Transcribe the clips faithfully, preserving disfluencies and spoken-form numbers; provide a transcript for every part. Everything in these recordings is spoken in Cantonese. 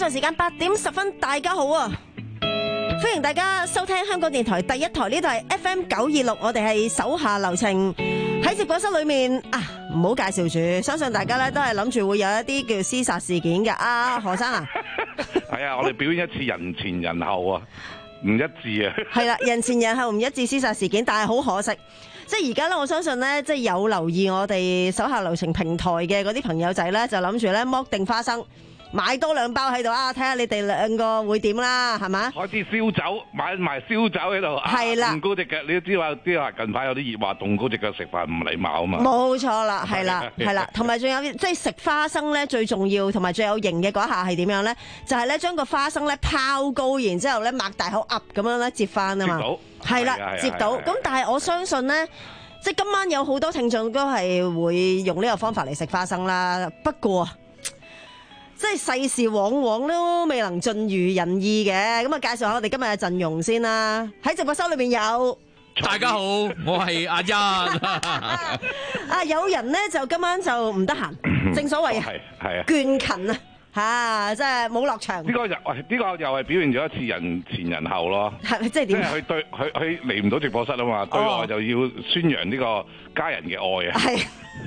上時間八點十分，大家好啊！歡迎大家收聽香港電台第一台，呢度係 F M 九二六，我哋係手下留情。喺直播室裏面啊，唔好介紹住，相信大家咧都係諗住會有一啲叫廝殺事件嘅。啊，何生啊， 係啊，我哋表演一次人前人後啊，唔一致啊。係啦，人前人後唔一致廝殺事件，但係好可惜，即係而家咧，我相信咧，即係有留意我哋手下留情平台嘅嗰啲朋友仔咧，就諗住咧剝定花生。買多兩包喺度啊！睇下你哋兩個會點啦，係嘛？ 開始燒酒，買埋燒酒喺度。係啦，凍高隻腳，你都知話啲話近排有啲熱話凍高隻腳食飯唔禮貌啊嘛。冇錯啦，係啦，係啦，同埋仲有即係食花生咧，最重要同埋最有型嘅嗰一下係點樣咧？就係咧將個花生咧拋高，然之後咧擘大口噏咁樣咧接翻啊嘛。接到，係啦，接到。咁但係我相信咧，即係今晚有好多聽眾都係會用呢個方法嚟食花生啦。不過，即係世事往往都未能盡如人意嘅，咁啊介紹下我哋今日嘅陣容先啦。喺直播室裏邊有， 大家好，我係阿欣。 啊，有人咧就今晚就唔得閒，正所謂係係啊， 倦勤啊，吓，即係冇落場。 呢個又喂，呢個又係表現咗一次人前人後咯。係即係點？即係佢對佢佢嚟唔到直播室啊嘛，對外就要宣揚呢個家人嘅愛啊。係。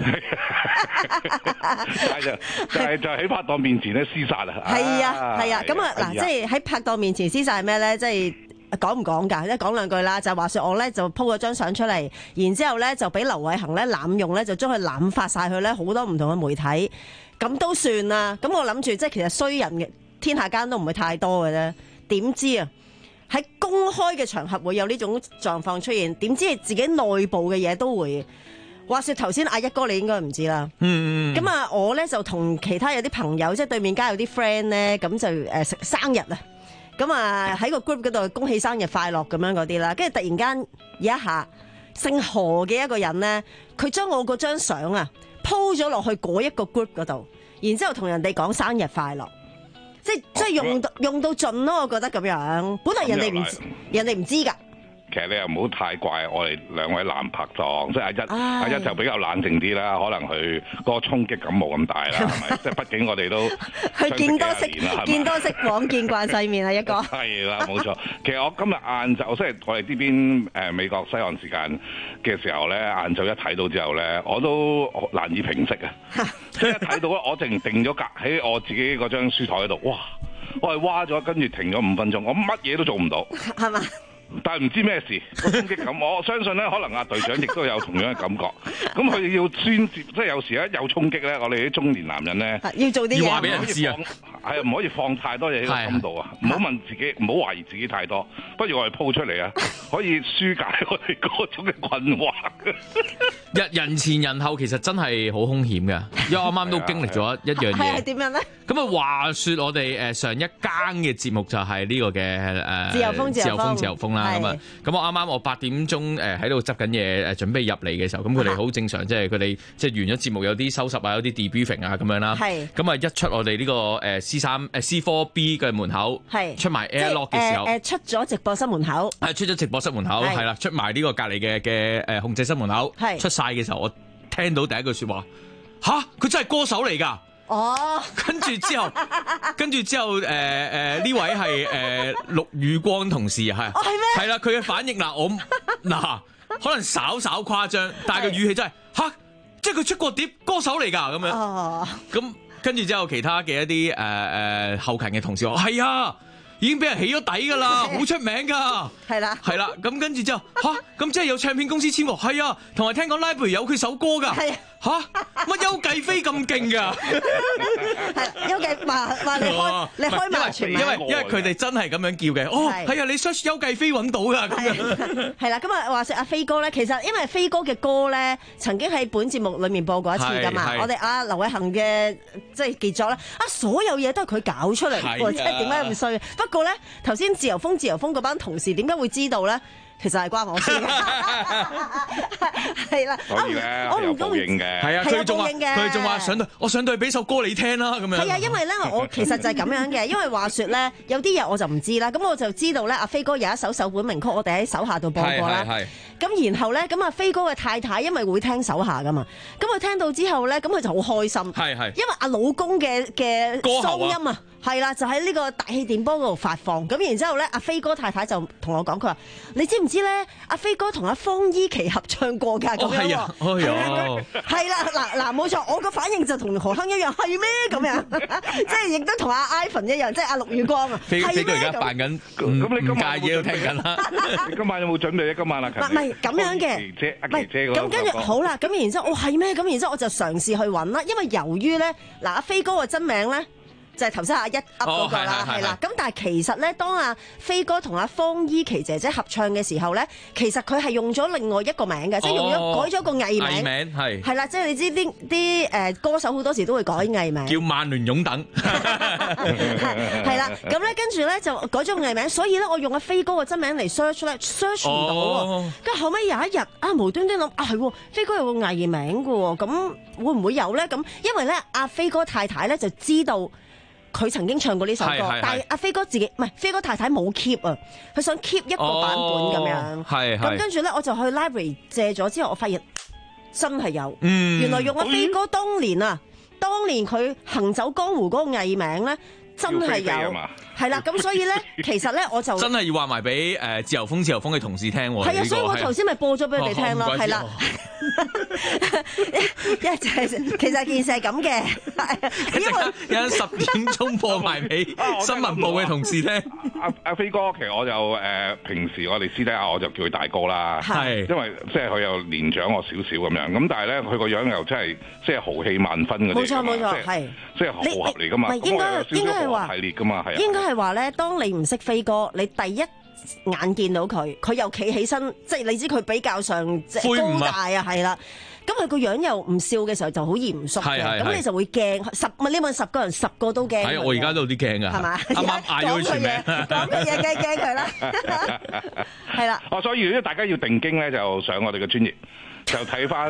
係就就係就喺拍檔面前咧廝殺啊！ 係啊係啊，咁啊嗱，即係喺拍檔面前廝殺係咩咧？即係講唔講㗎？即係講兩句啦。就話說我咧就 po 咗張相出嚟，然之後咧就俾劉偉恒咧濫用咧，就將佢濫發晒去咧好多唔同嘅媒體，咁都算啦。咁我諗住即係其實衰人嘅天下間都唔會太多嘅啫。點知啊喺公開嘅場合會有呢種狀況出現？點知係自己內部嘅嘢都會。話說頭先阿一哥你應該唔知啦，嗯，咁啊我咧就同其他有啲朋友，即係對面街有啲 friend 咧，咁就誒食生日啊，咁啊喺個 group 嗰度恭喜生日快樂咁樣嗰啲啦，跟住突然間有一下姓何嘅一個人咧，佢將我嗰張相啊 po 咗落去嗰一個 group 嗰度，然之後同人哋講生日快樂，即係即係用到用到盡咯，我覺得咁樣，本來人哋唔人哋唔知噶。 其實你又唔好太怪我哋兩位男拍檔，即係阿一阿一就比較冷靜啲啦，可能佢嗰個衝擊感冇咁大啦，係咪？即係畢竟我哋都佢見多識見多識廣，見慣世面啊，一個係啦，冇錯。其實我今日晏晝，即係我哋呢邊誒美國西岸時間嘅時候咧，晏晝一睇到之後咧，我都難以平息啊！即係一睇到咧，我淨定咗格喺我自己嗰張書台嗰度，哇！我係挖咗，跟住停咗五分鐘，我乜嘢都做唔到， 係嘛？ 但係唔知咩事，個衝擊感，我相信咧，可能阿隊長亦都有同樣嘅感覺。咁佢要宣泄，即係有時咧有衝擊咧，我哋啲中年男人咧要做啲嘢， 要話俾人知啊， 係唔可以放太多嘢喺個心度啊，唔好問自己，唔好懷疑自己太多。不如我哋鋪出嚟啊，可以紓解我哋嗰種嘅困惑。 人人前人後其實真係好兇險嘅，因為我啱啱都經歷咗一樣嘢。 係點樣咧？ 咁啊，話說我哋誒上一更嘅節目就係呢個嘅誒自由風自由風自由風啦。咁啊，咁我啱啱我八點鐘誒喺度執緊嘢誒準備入嚟嘅時候，咁佢哋好正常，即係佢哋即係完咗節目有啲收拾啊，有啲 debriefing 啊咁樣啦。係。咁啊一出我哋呢個誒 C 三誒 C 四 B 嘅門口，係出埋 airlock 嘅時候， 誒出咗直播室門口， 係出咗直播室門口，係啦，出埋呢個隔離嘅嘅誒控制室門口，係出晒嘅時候，我聽到第一句説話，吓？佢真係歌手嚟㗎！哦，跟住之後，跟住之後，誒誒呢位係誒陸宇光同事係， 哦係咩？ 係啦，佢嘅反應嗱，我嗱可能稍稍誇張，但係個語氣真係吓，即係佢出過碟歌手嚟㗎咁樣。哦，咁跟住之後，其他嘅一啲誒誒後勤嘅同事話係啊。已經俾人起咗底㗎啦，好出名㗎，係啦，係啦，咁跟住之後吓，咁即係有唱片公司簽喎，係啊，同埋聽講 library 有佢首歌㗎，係吓，乜邱繼飛咁勁㗎？ 係邱繼話話你開你開埋全名， 因為因為佢哋真係咁樣叫嘅，哦係啊，你 search 邱繼飛揾到㗎咁樣， 係啦，咁啊話說阿飛哥咧，其實因為飛哥嘅歌咧，曾經喺本節目裡面播過一次㗎嘛，我哋阿劉偉恒嘅即係傑作咧，啊所有嘢都係佢搞出嚟，即係點解咁衰？不過咧，頭先自由風自由風嗰班同事點解會知道咧？ 其實係關我事嘅，係啦。 所以咧，我有報應嘅， 係啊，佢仲話佢仲話上到我上到去俾首歌你聽啦，咁樣。 係啊，因為咧我其實就係咁樣嘅，因為話説咧有啲嘢我就唔知啦，咁我就知道咧阿飛哥有一首首本名曲，我哋喺手下度播過啦。咁然後咧，咁阿飛哥嘅太太因為會聽手下噶嘛，咁佢聽到之後咧，咁佢就好開心，係係，因為阿老公嘅嘅聲音啊。係啦，就喺呢個大氣電波嗰度發放，咁然之後咧，阿飛哥太太就同我講，佢話：你知唔知咧？阿飛哥同阿方依琪合唱過㗎，咁樣喎。哦，係啦，嗱嗱冇錯，我個反應就同何鏗一樣，係咩咁樣？即係亦都同阿 Ivan 一樣，即係阿陸宇光啊。 飛飛哥而家扮緊，咁你今晚嘢都聽緊啦。 你今晚有冇準備咧？今晚啊， 唔係咁樣嘅， 姐阿琪姐咁跟住好啦，咁然之後，哦係咩？咁然之後我就嘗試去揾啦，因為由於咧，嗱阿飛哥嘅真名咧。就係頭先阿一噏嗰個啦，係啦。咁但係其實咧，當阿飛哥同阿方依琪姐姐合唱嘅時候咧，其實佢係用咗另外一個名嘅，即係用咗改咗個藝名。藝名係係啦，即係你知啲啲誒歌手好多時都會改藝名。 叫萬聯擁等。 係啦，咁咧跟住咧就改咗個藝名，所以咧我用阿飛哥嘅真名嚟 search 咧 search 唔到喎。跟住後尾有一日啊，無端端諗啊係喎，飛哥有個藝名嘅喎，咁會唔會有咧？咁因為咧阿飛哥太太咧就知道。佢曾經唱過呢首歌，是是是但係阿飛哥自己唔係飛哥太太冇 keep 啊，佢想 keep 一個版本咁樣。係咁跟住咧，我就去 library 借咗之後，我發現真係有，嗯、原來用阿飛哥當年啊，當年佢行走江湖嗰個藝名咧。真係有，係啦，咁所以咧，其實咧我就真係要話埋俾誒自由風自由風嘅同事聽喎。 係啊，所以我頭先咪播咗俾佢哋聽咯，係啦。一就係其實件事係咁嘅， 因為有十點鐘播埋俾新聞部嘅同事聽。 阿阿飛哥，其實我就誒平時我哋私底下我就叫佢大哥啦，係因為即係佢又年長我少少咁樣，咁但係咧佢個樣又真係即係豪氣萬分嗰啲。 冇錯冇錯，係即係豪俠嚟㗎嘛。 應該應該。 系列噶嘛，係啊， 應該係話咧，當你唔識飛哥，你第一眼見到佢，佢又企起身，即係你知佢比較上高大啊，係啦。咁佢個樣又唔笑嘅時候就好嚴肅嘅，咁你就會驚。十咪你問十個人，十個都驚。 係我而家都有啲驚㗎，係嘛？啱啱嗌咗佢全名， 講嘅嘢驚驚佢啦，係啦。 哦，所以如果大家要定經咧，就上我哋嘅專頁，就睇翻。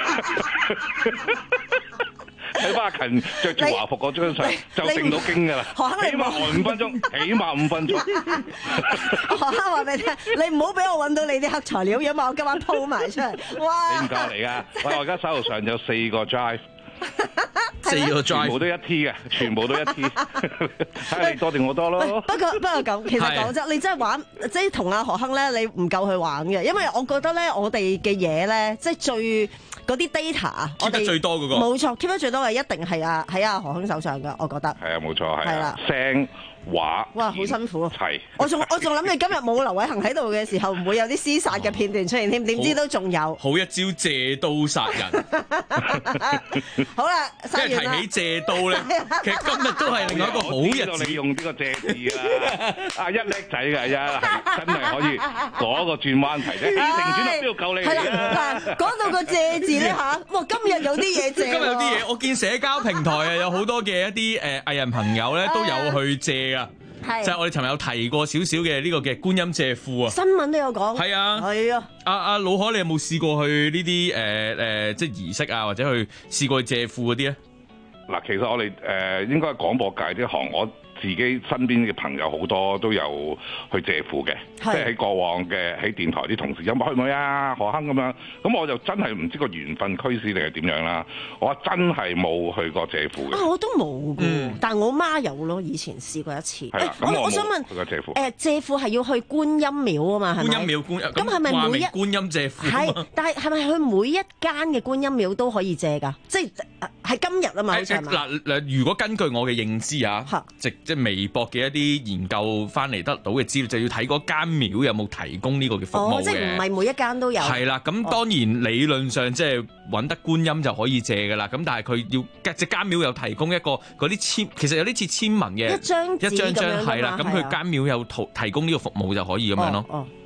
睇翻阿勤着住華服嗰張相就定到經㗎啦，起碼呆五分鐘，起碼五分鐘。 何生話俾你聽，你唔好俾我揾到你啲黑材料，因為我今晚鋪埋出嚟。哇！ 你唔夠嚟㗎，我而家手頭上有四個 drive， 四個 drive 全部都一 T 嘅，全部都一 T。睇下你多定我多咯。 不過不過咁，其實講真，你真係玩，即係同阿何亨咧，你唔夠去玩嘅，因為我覺得咧，我哋嘅嘢咧，即係最。嗰啲 data 啊 ，keep 得最多嗰個冇錯 keep 得最多嘅一定係啊喺阿何亨手上㗎，我覺得係啊，冇錯係啦， 聲畫哇好辛苦啊， 係我仲我仲諗你今日冇劉偉恒喺度嘅時候，唔會有啲廝殺嘅片段出現添，點知都仲有好一招借刀殺人。 好啦，即係提起借刀咧，其實今日都係另外一個好日子。 你用呢個借字啦，啊一叻仔㗎，一係真係可以嗰個轉彎題啫，起承轉合都要救你。 係啦，嗱講到個借字咧嚇，哇今日有啲嘢借。 今日有啲嘢，我見社交平台啊有好多嘅一啲誒藝人朋友咧都有去借啊。係，就係我哋尋日有提過少少嘅呢個嘅觀音借庫啊， 新聞都有講。 係啊， 係啊。 阿阿老海，你有冇試過去呢啲誒誒即係儀式啊，或者去試過去借庫嗰啲咧？ 嗱，其實我哋誒、呃、應該係廣播界啲行，我自己身邊嘅朋友好多都有去借庫嘅，即係喺過往嘅喺電台啲同事有冇去唔去啊？何亨咁樣，咁我就真係唔知個緣分驅使定係點樣啦。我真係冇去過借庫嘅。 啊，我都冇嘅，嗯、但係我媽有咯，以前試過一次。 係啦，咁、 欸、我， 我， 我想問， 去過借庫誒借庫係要去觀音廟啊嘛？係咪？ 觀音廟觀咁係咪每一觀音借庫？ 係，但係係咪去每一間嘅觀音廟都可以借㗎？即係係今日啊嘛？嗱嗱，如果根據我嘅認知啊，即即係微博嘅一啲研究翻嚟得到嘅資料，就要睇嗰間廟有冇提供呢個嘅服務嘅。 哦，即係唔係每一間都有。 係啦，咁當然理論上即係揾得觀音就可以借㗎啦。咁但係佢要即間廟有提供一個嗰啲簽，其實有啲似簽文嘅一張一張張係啦。咁佢間廟有提提供呢個服務就可以咁樣咯。 哦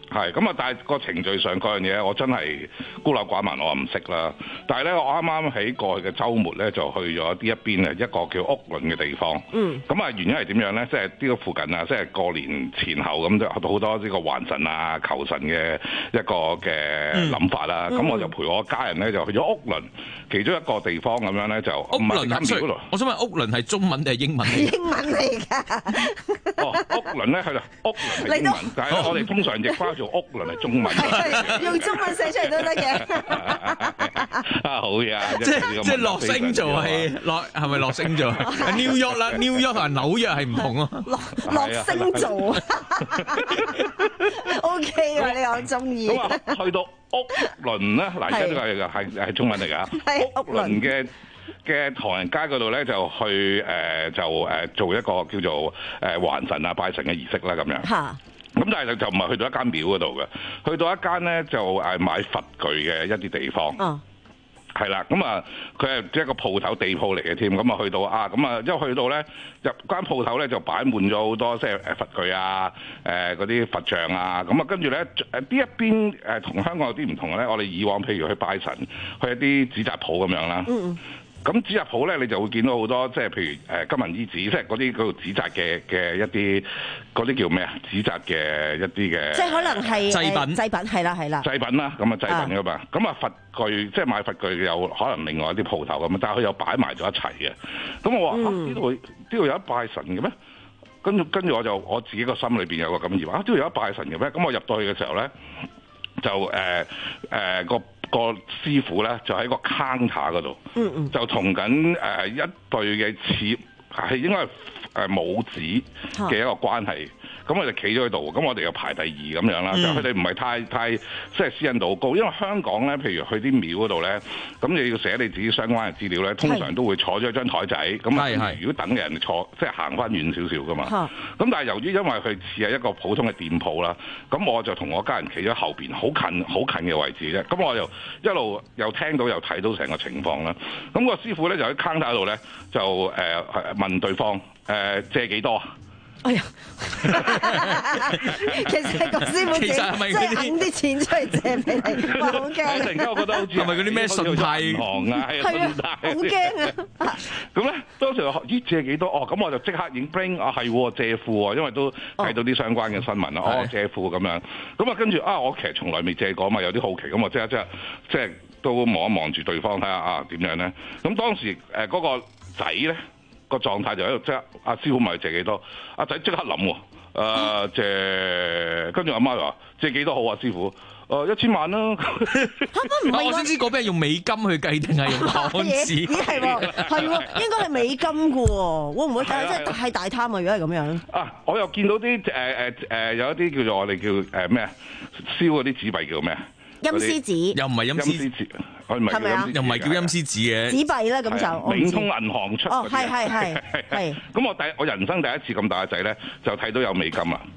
係咁啊！但係個程序上嗰樣嘢，我真係孤陋寡聞，我唔識啦。但係咧，我啱啱喺過去嘅週末咧，就去咗呢一邊啊，一個叫屋崙嘅地方。嗯。咁啊，原因係點樣咧？即係呢個附近啊，即係過年前後咁，就好多呢個還神啊、求神嘅一個嘅諗法啦。咁、嗯、我就陪我家人咧，就去咗屋崙其中一個地方咁樣咧，就屋崙係咩？我想問屋崙係中文定係英文？ 英文嚟㗎。哦， 屋崙咧係啦，屋崙係英文，但係我哋通常譯翻做屋崙係中文。 用中文寫出嚟都得嘅。 啊，好嘢啊！ 即係即係落星座係落係咪落星座？New York 啦，New York 同紐約係唔同咯。 落落星座。O K 啊，你我中意。 咁啊，去到屋崙咧，嗱，而家呢個係係係中文嚟㗎。屋崙嘅嘅唐人街嗰度咧，就去誒就誒做一個叫做誒還神啊拜神嘅儀式啦，咁樣。嚇。咁但係就唔係去到一間廟嗰度嘅，去到一間咧就誒買佛具嘅一啲地方。哦。係啦，咁啊，佢係一個鋪頭地鋪嚟嘅添，咁啊去到啊，咁啊一去到咧入間鋪頭咧就擺滿咗好多即係誒佛具啊，誒嗰啲佛像啊，咁啊跟住咧誒呢一邊誒同香港有啲唔同嘅咧，我哋以往譬如去拜神，去一啲紙紮鋪咁樣啦。嗯。咁紙紮鋪咧，你就會見到好多即係譬如誒金銀衣紙，即係嗰啲叫做紙紮嘅嘅一啲嗰啲叫咩啊？紙紮嘅一啲嘅， 即係可能係祭品， 祭品係啦係啦， 祭品啦，咁啊祭品噶嘛，咁啊佛具即係買佛具有可能另外一啲鋪頭咁啊，但係佢又擺埋咗一齊嘅。咁我話呢度呢度有一拜神嘅咩？跟住跟住我就我自己個心裏邊有個咁疑惑啊，呢度有一拜神嘅咩？咁我入到去嘅時候咧，就誒誒、呃呃、個。個師傅咧就喺個 counter 嗰度，嗯嗯，就同緊誒一對嘅似係應該係誒母子嘅一個關係。咁我哋企咗喺度，咁我哋又排第二咁樣啦。就佢哋唔係太太即係私隱度好高，因為香港咧，譬如去啲廟嗰度咧，咁你要寫你自己相關嘅資料咧，通常都會坐咗一張台仔，咁啊，如果等嘅人坐，即係行翻遠少少噶嘛。咁但係由於因為佢似係一個普通嘅店鋪啦，咁我就同我家人企咗後邊，好近好近嘅位置啫。咁我又一路又聽到又睇到成個情況啦。咁個師傅咧就喺 counter 度咧就誒問對方誒借幾多？ 哎呀，其實個師傅其實係咪即係揞啲錢出嚟借俾你？哇，好驚！ 突然間我覺得好似係咪嗰啲咩信貸銀行啊？ 係啊，好驚啊！ 咁咧當時話咦借幾多？哦，咁我就即刻影 bring 啊係借庫喎，因為都睇到啲相關嘅新聞啦。哦，借庫咁樣，咁啊跟住啊，我其實從來未借過嘛，有啲好奇，咁我即刻即刻即係都望一望住對方睇下啊點樣咧？咁當時誒嗰個仔咧。個狀態就喺度，即係阿師傅問佢借幾多，阿仔即刻諗喎，誒、呃、借，跟住阿媽話借幾多好啊，師傅，誒、呃、一千萬啦。 我先知嗰邊係用美金去計定係用港紙？ 咦係喎，係喎，應該係美金嘅喎，會唔會但係真係太大貪啊？如果係咁樣。啊， 我又見到啲誒誒誒有一啲叫做我哋叫誒咩啊，燒嗰啲紙幣叫咩啊？ 陰司紙。 又唔係陰司紙。係咪啊？又唔係叫陰司紙嘅紙幣啦，咁就永通銀行出。 哦，係係係係。 咁我第我人生第一次咁大個仔咧，就睇到有美金啦。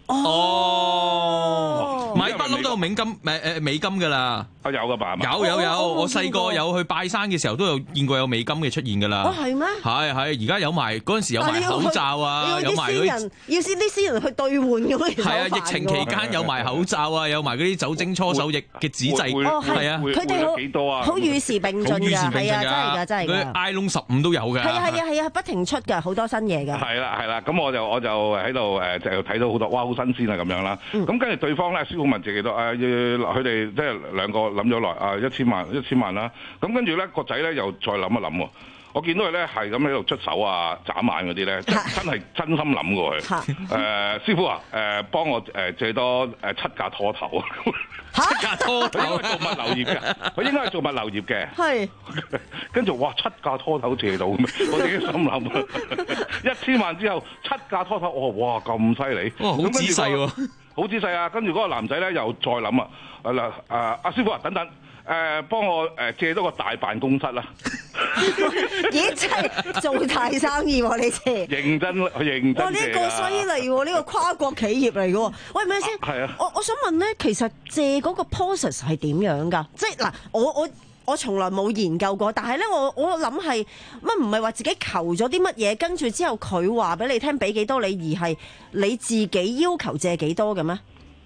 哦，買不嬲都有美金，誒誒美金㗎啦。 啊有㗎吧？ 有有有，我細個有去拜山嘅時候都有見過有美金嘅出現㗎啦。 哦係咩？ 係係，而家有埋嗰陣時有埋口罩啊，有埋嗰啲要先啲私人去兌換咁樣。 係啊，疫情期間有埋口罩啊，有埋嗰啲酒精搓手液嘅紙製。 哦係啊，佢哋好幾多啊？好與時並進㗎，係啊，真係㗎，真係㗎。 佢 iPhone 十五都有㗎。 係啊係啊係啊，不停出㗎，好多新嘢㗎。 係啦係啦，咁我就我就喺度誒就睇到好多，哇好新鮮啊咁樣啦。咁跟住對方咧，師傅問借幾多？誒佢哋即係兩個諗咗耐啊一千萬一千萬啦。咁跟住咧個仔咧又再諗一諗喎。我見到佢咧係咁喺度出手啊眨眼嗰啲咧，真係真心諗過佢。誒師傅啊誒幫我誒借多誒七架拖頭啊！七架拖頭，佢應該做物流業嘅，佢應該係做物流業嘅。係。跟住哇七架拖頭借到咩？我自己心諗一千萬之後七架拖頭，我話哇咁犀利！ 哇好仔細喎， 好仔細啊！跟住嗰個男仔咧又再諗啊！嗱誒阿師傅啊等等。誒、呃、幫我誒借多個大辦公室啦！ 咦，真係做大生意喎、啊！你借認真認真、啊。哇！呢、這個犀利喎，呢、這個跨國企業嚟嘅喎。喂，咪先？係啊。我我想問咧，其實借嗰個 process 係點樣㗎？即係嗱，我我我從來冇研究過，但係咧，我我諗係乜唔係話自己求咗啲乜嘢，跟住之後佢話俾你聽俾幾多你，而係你自己要求借幾多嘅咩？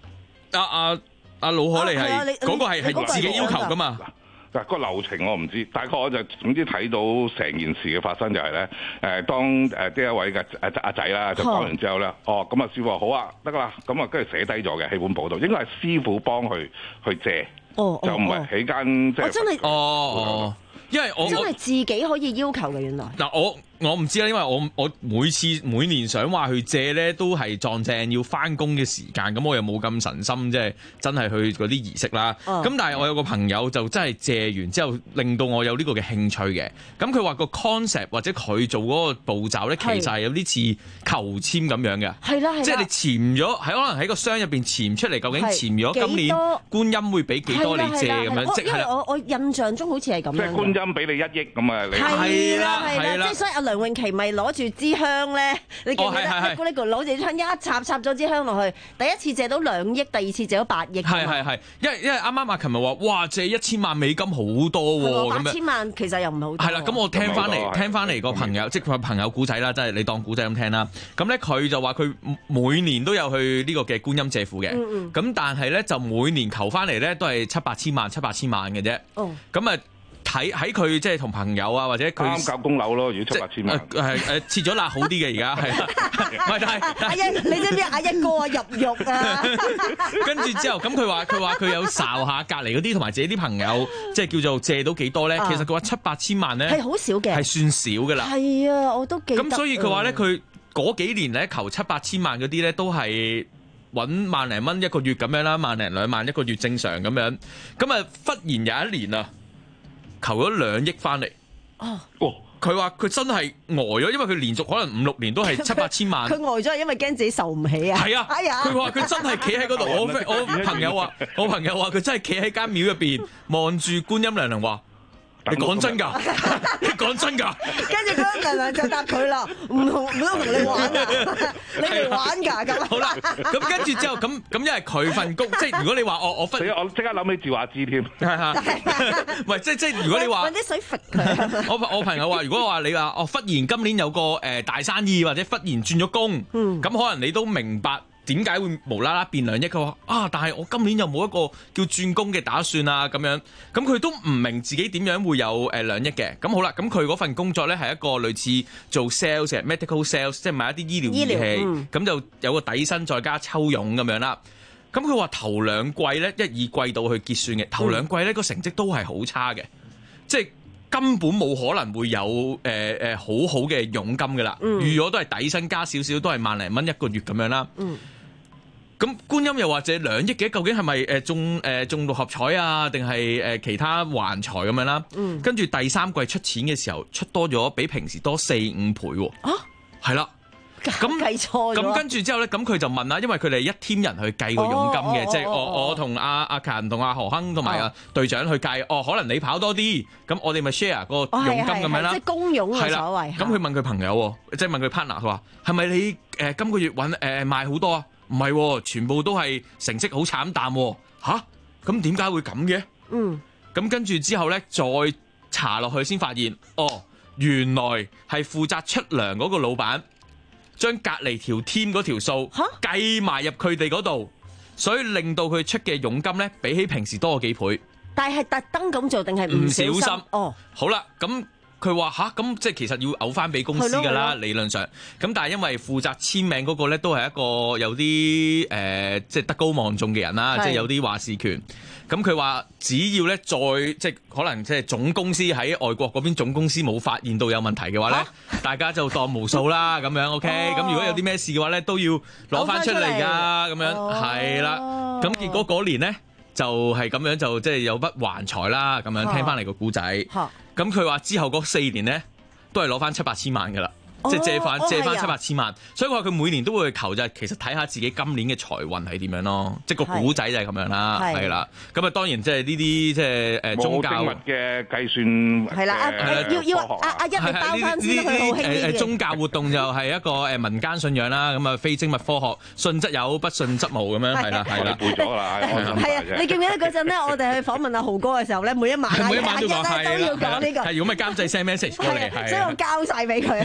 阿阿阿魯可利係嗰個係係自己要求㗎嘛？ 嗱，個流程我唔知，大概我就總之睇到成件事嘅發生就係咧，誒當誒呢一位嘅阿阿仔啦，就講完之後咧，哦咁啊師傅話好啊，得㗎啦，咁啊跟住寫低咗嘅喺本簿度，應該係師傅幫佢去借， 哦哦、 就唔係喺間即係。我真係哦哦，因為我真係自己可以要求嘅原來。 嗱我。我唔知啦，因為我我每次每年想話去借咧，都係撞正要翻工嘅時間，咁我又冇咁神心，即係真係去嗰啲儀式啦。咁、哦、但係我有個朋友就真係借完之後，令到我有呢個嘅興趣嘅。咁佢話個 concept 或者佢做嗰個步驟咧，其實係有啲似求籤咁樣嘅。係啦係啦，即係你潛咗喺可能喺個箱入邊潛出嚟，究竟潛咗今年觀音會俾幾多你借咁樣？即係我我印象中好似係咁樣。 即係觀音俾你一億咁啊！你係啦係啦，即係所以阿梁詠琪咪攞住支香咧，你記唔記得？呢個呢個攞住支香一插插咗支香落去，第一次借到兩億，第二次借到八億。 係係係，因為因為啱啱阿琴日話，哇借一千萬美金好多喎，咁八千萬其實又唔係好多。 係啦，咁我聽翻嚟聽翻嚟個朋友，即係佢朋友古仔啦，即係你當古仔咁聽啦。咁咧佢就話佢每年都有去呢個嘅觀音借庫嘅，咁、嗯嗯、但係咧就每年求翻嚟咧都係七八千萬七八千萬嘅啫。哦，咁啊。睇喺佢即係同朋友啊，或者佢啱夾供樓咯，如果七八千萬， 係誒切咗辣好啲嘅而家係，唔係但係阿一，你知唔知阿一哥啊入獄啊？ 跟住之後咁佢話佢話佢有睄下隔離嗰啲同埋自己啲朋友，即係叫做借到幾多咧？其實佢話七八千萬咧係好少嘅， 係算少㗎啦。 係啊，我都記得。 咁所以佢話咧，佢嗰幾年咧求七八千萬嗰啲咧都係揾萬零蚊一個月咁樣啦，萬零兩萬一個月正常咁樣。咁啊，忽然有一年啊〜求咗兩億翻嚟，哦，佢話佢真係呆咗，因為佢連續可能五六年都係七八千萬。佢呆咗係因為驚自己受唔起啊。係啊，佢話佢真係企喺嗰度。我我朋友話，我朋友話佢真係企喺間廟入邊望住觀音娘娘話。你講真㗎？你講真㗎？ 跟住嗰個娘娘就答佢啦，唔同唔通同你玩啊？你嚟玩㗎咁。 好啦，咁跟住之後咁咁，因為佢份工，即係如果你話我我忽，我即刻諗起趙雅芝添。 唔係即即係如果你話揾啲水揈佢。 我我朋友話，如果我話你話我忽然今年有個誒大生意，或者忽然轉咗工，咁、嗯、可能你都明白。點解會無啦啦變兩億？佢話啊，但係我今年又冇一個叫轉工嘅打算啊，咁樣咁佢都唔明自己點樣會有誒兩億嘅。咁好啦，咁佢嗰份工作咧係一個類似做 sales 嘅 medical sales，即係賣一啲醫療儀器，咁、嗯、就有個底薪再加抽佣咁樣啦。咁佢話頭兩季咧，一以季度去結算嘅，頭兩季咧個成績都係好差嘅，即係根本冇可能會有誒誒、呃、好好嘅佣金噶啦。預咗都係底薪加少少，都係萬零蚊一個月咁樣啦。嗯咁觀音又或者兩億嘅，究竟係咪誒中誒中六合彩啊，定係誒其他橫財咁樣啦？嗯，跟住第三季出錢嘅時候出多咗，比平時多四五倍喎。啊，係啦，咁計錯咗。 咁跟住之後咧，咁佢就問啦，因為佢哋一 team 人去計個佣金嘅，即係我我同阿阿勤同阿何亨同埋阿隊長去計。哦，可能你跑多啲，咁我哋咪 share 個佣金咁樣啦。 即係公佣嘅所謂。 咁佢問佢朋友，即係問佢 partner，佢話係咪你誒今個月揾誒賣好多啊？唔係、哦，全部都係成績好慘淡喎。吓？咁點解會咁嘅？嗯，咁跟住之後咧，再查落去先發現，哦，原來係負責出糧嗰個老闆將隔離條 team 嗰條數計埋入佢哋嗰度，所以令到佢出嘅佣金咧，比起平時多咗幾倍。 但係特登咁做定係唔小心？哦， 好啦，咁。佢話吓，咁即係其實要嘔翻俾公司㗎啦，理論上。咁但係因為負責簽名嗰個咧，都係一個有啲誒、呃，即係德高望重嘅人啦，即係有啲話事權。咁佢話只要咧再即係可能即係總公司喺外國嗰邊總公司冇發現到有問題嘅話咧、啊，大家就當無數啦咁樣 OK。咁、哦、如果有啲咩事嘅話咧，都要攞翻出嚟㗎咁樣，係、哦、啦。咁結果嗰年咧就係、是、咁樣就即係有筆橫財啦咁樣，聽翻嚟個故仔。咁佢話之後嗰四年咧，都係攞翻七八千萬噶啦，即係借翻借翻七八千萬，所以佢話佢每年都會求就係其實睇下自己今年嘅財運係點樣咯，即係個古仔就係咁樣啦，係啦。咁啊當然即係呢啲即係誒宗教嘅計算係啦，要要阿阿一嚟包翻先，佢好興呢啲宗教活動就係一個誒民間信仰啦，咁啊非精密科學，信則有，不信則無咁樣，係啦係啦。 背咗啦， 係啊！你記唔記得嗰陣咧？我哋去訪問阿豪哥嘅時候咧，每一晚每一晚都講都要講呢個。 係如果咪監製 send message 過嚟， 所以我交晒俾佢。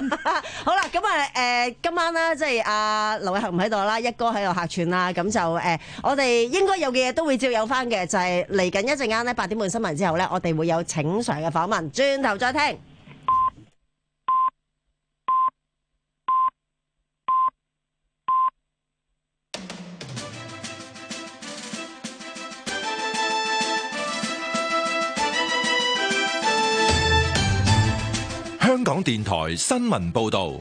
好啦，咁啊誒，今晚咧即係阿劉偉恒唔喺度啦，一哥喺度客串啦，咁就誒、呃，我哋應該有嘅嘢都會照有翻嘅，就係嚟緊一陣間咧八點半新聞之後咧，我哋會有請 Sir 嘅訪問，轉頭再聽。 香港電台新聞報道，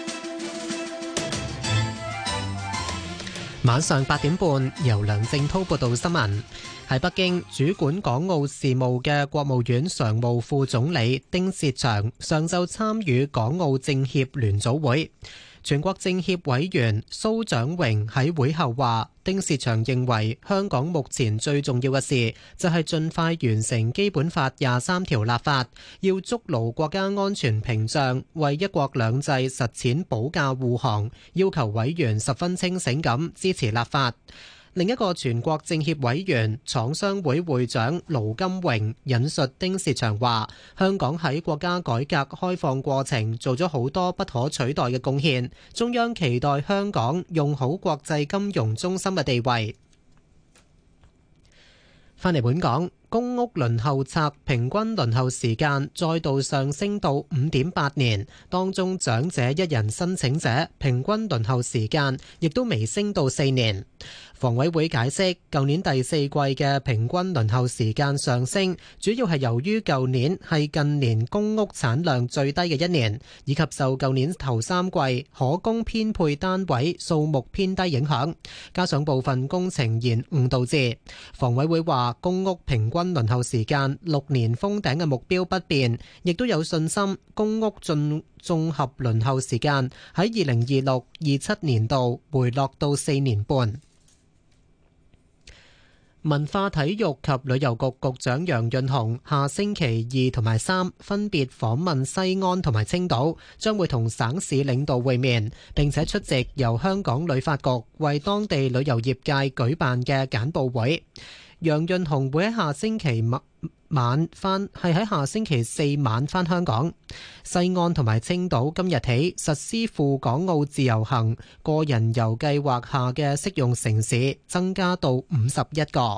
晚上八點半由梁正滔報道新聞。喺北京，主管港澳事務嘅國務院常務副總理丁薛祥上晝參與港澳政協聯組會。全國政協委員蘇長榮喺會後話，丁薛祥認為香港目前最重要嘅事就係盡快完成基本法廿三條立法，要築牢國家安全屏障，為一國兩制實踐保駕護航，要求委員十分清醒咁支持立法。另一個全國政協委員廠商會會長盧金榮引述丁薛祥話，香港喺國家改革開放過程做咗好多不可取代嘅貢獻，中央期待香港用好國際金融中心嘅地位。返嚟本港，公屋輪候冊平均輪候時間再度上升到五點八年，當中長者一人申請者平均輪候時間亦都微升到四年。房委會解釋，舊年第四季嘅平均輪候時間上升，主要係由於舊年係近年公屋產量最低嘅一年，以及受舊年頭三季可供編配單位數目偏低影響，加上部分工程延誤導致。房委會話，公屋平均輪候時間六年封頂嘅目標不變，亦都有信心公屋進綜合輪候時間喺二零二六二七年度回落到四年半。文化體育及旅遊局局長楊潤雄下星期二同埋三分別訪問西安同埋青島，將會同省市領導會面，並且出席由香港旅發局為當地旅遊業界舉辦嘅簡報會。楊潤雄會喺下星期晚返，係喺下星期四晚返香港。西安同埋青島今日起實施赴港澳自由行個人遊計劃下嘅適用城市增加到五十一個。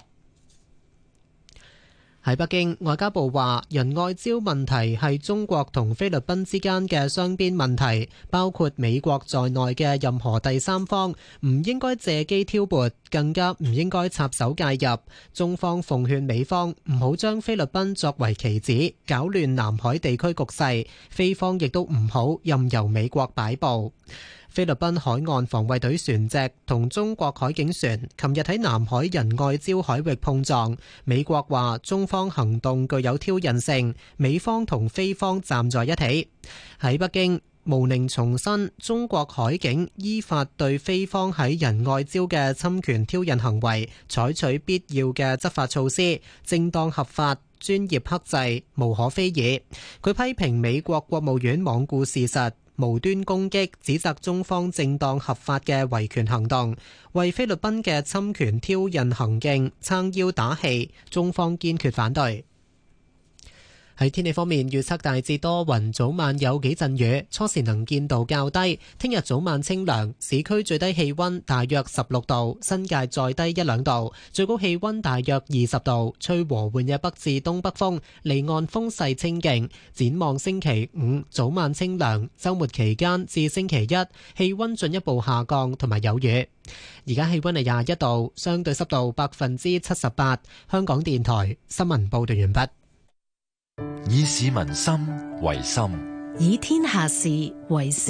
喺北京，外交部話，人外招問題係中國同菲律賓之間嘅雙邊問題，包括美國在內嘅任何第三方唔應該借機挑撥，更加唔應該插手介入。中方奉勸美方唔好將菲律賓作為棋子，搞亂南海地區局勢，菲方亦都唔好任由美國擺佈。菲律賓海岸防衛隊船隻同中國海警船琴日喺南海仁愛礁海域碰撞，美國話中方行動具有挑釁性，美方同菲方站在一起。喺北京，毛寧重申中國海警依法對菲方喺仁愛礁嘅侵權挑釁行為採取必要嘅執法措施，正當合法、專業克制，無可非議。佢批評美國國務院罔顧事實，無端攻擊，指責中方正當合法嘅維權行動，為菲律賓嘅侵權挑釁行徑撐腰打氣，中方堅決反對。喺天氣方面，預測大致多雲，早晚有幾陣雨，初時能見度較低。聽日早晚清涼，市區最低氣溫大約十六度，新界再低一兩度，最高氣溫大約二十度，吹和緩嘅北至東北風，離岸風勢清勁。展望星期五早晚清涼，週末期間至星期一氣溫進一步下降同埋有雨。而家氣溫係廿一度，相對濕度百分之七十八。香港電台新聞報道完畢。 以市民心為心， 以天下事為事。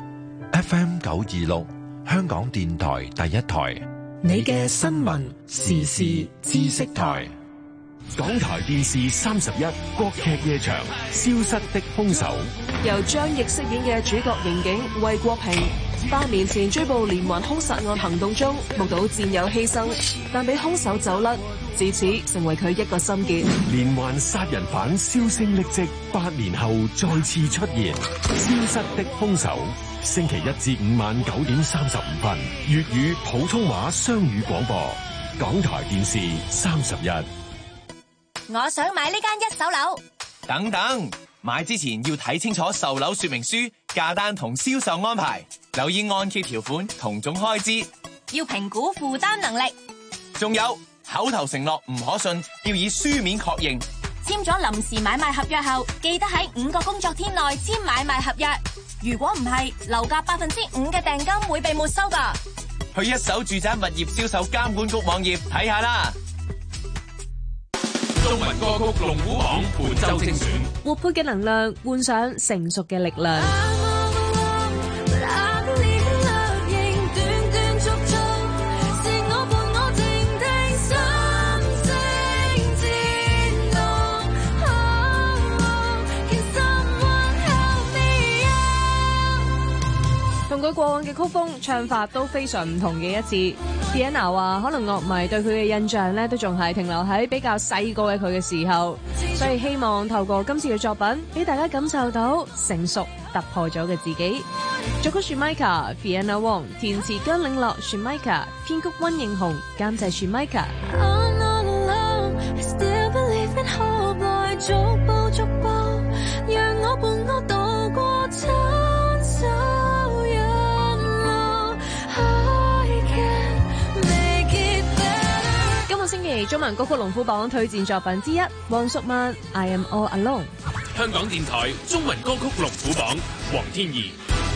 F M 九二六，香港電台第一台， 你嘅新聞時事知識台。 港台電視三十一國劇夜場，消失的兇手， 由張譯飾演嘅主角刑警魏國平，八年前追捕連環兇殺案行動中，目睹戰友犧牲，但被兇手走甩，自此成為佢一個心結。 連環殺人犯銷聲匿跡，八年後再次出現，消失的兇手。星期一至五晚九點三十五分，粵語普通話雙語廣播，港台電視三十一。 我想買呢間一手樓。 等等，買之前要睇清楚售樓說明書， 價單同銷售安排，留意按揭條款同總開支， 要評估負擔能力。 仲有口頭承諾唔可信，要以書面確認。 簽咗臨時買賣合約後，記得喺五個工作天內簽買賣合約。如果唔係，樓價百分之五嘅訂金會被沒收㗎。 去一手住宅物業銷售監管局網頁睇下啦。 中文歌曲龍虎榜本周精選， 活潑嘅能量換上成熟嘅力量。同佢過往嘅曲風唱法都非常唔同嘅一致。Diana 話可能樂迷對佢嘅印象咧都仲係停留喺比較細個嘅佢嘅時候，所以希望透過今次嘅作品俾大家感受到成熟突破咗嘅自己。作曲 Shumaika Fiona Wong， 填詞姜嶺樂 Shumaika， 編曲溫應紅，監製 Shumaika。星期中文歌曲龍虎榜推薦作品之一，黃淑蔓 I Am All Alone。 香港電台中文歌曲龍虎榜，黃天怡。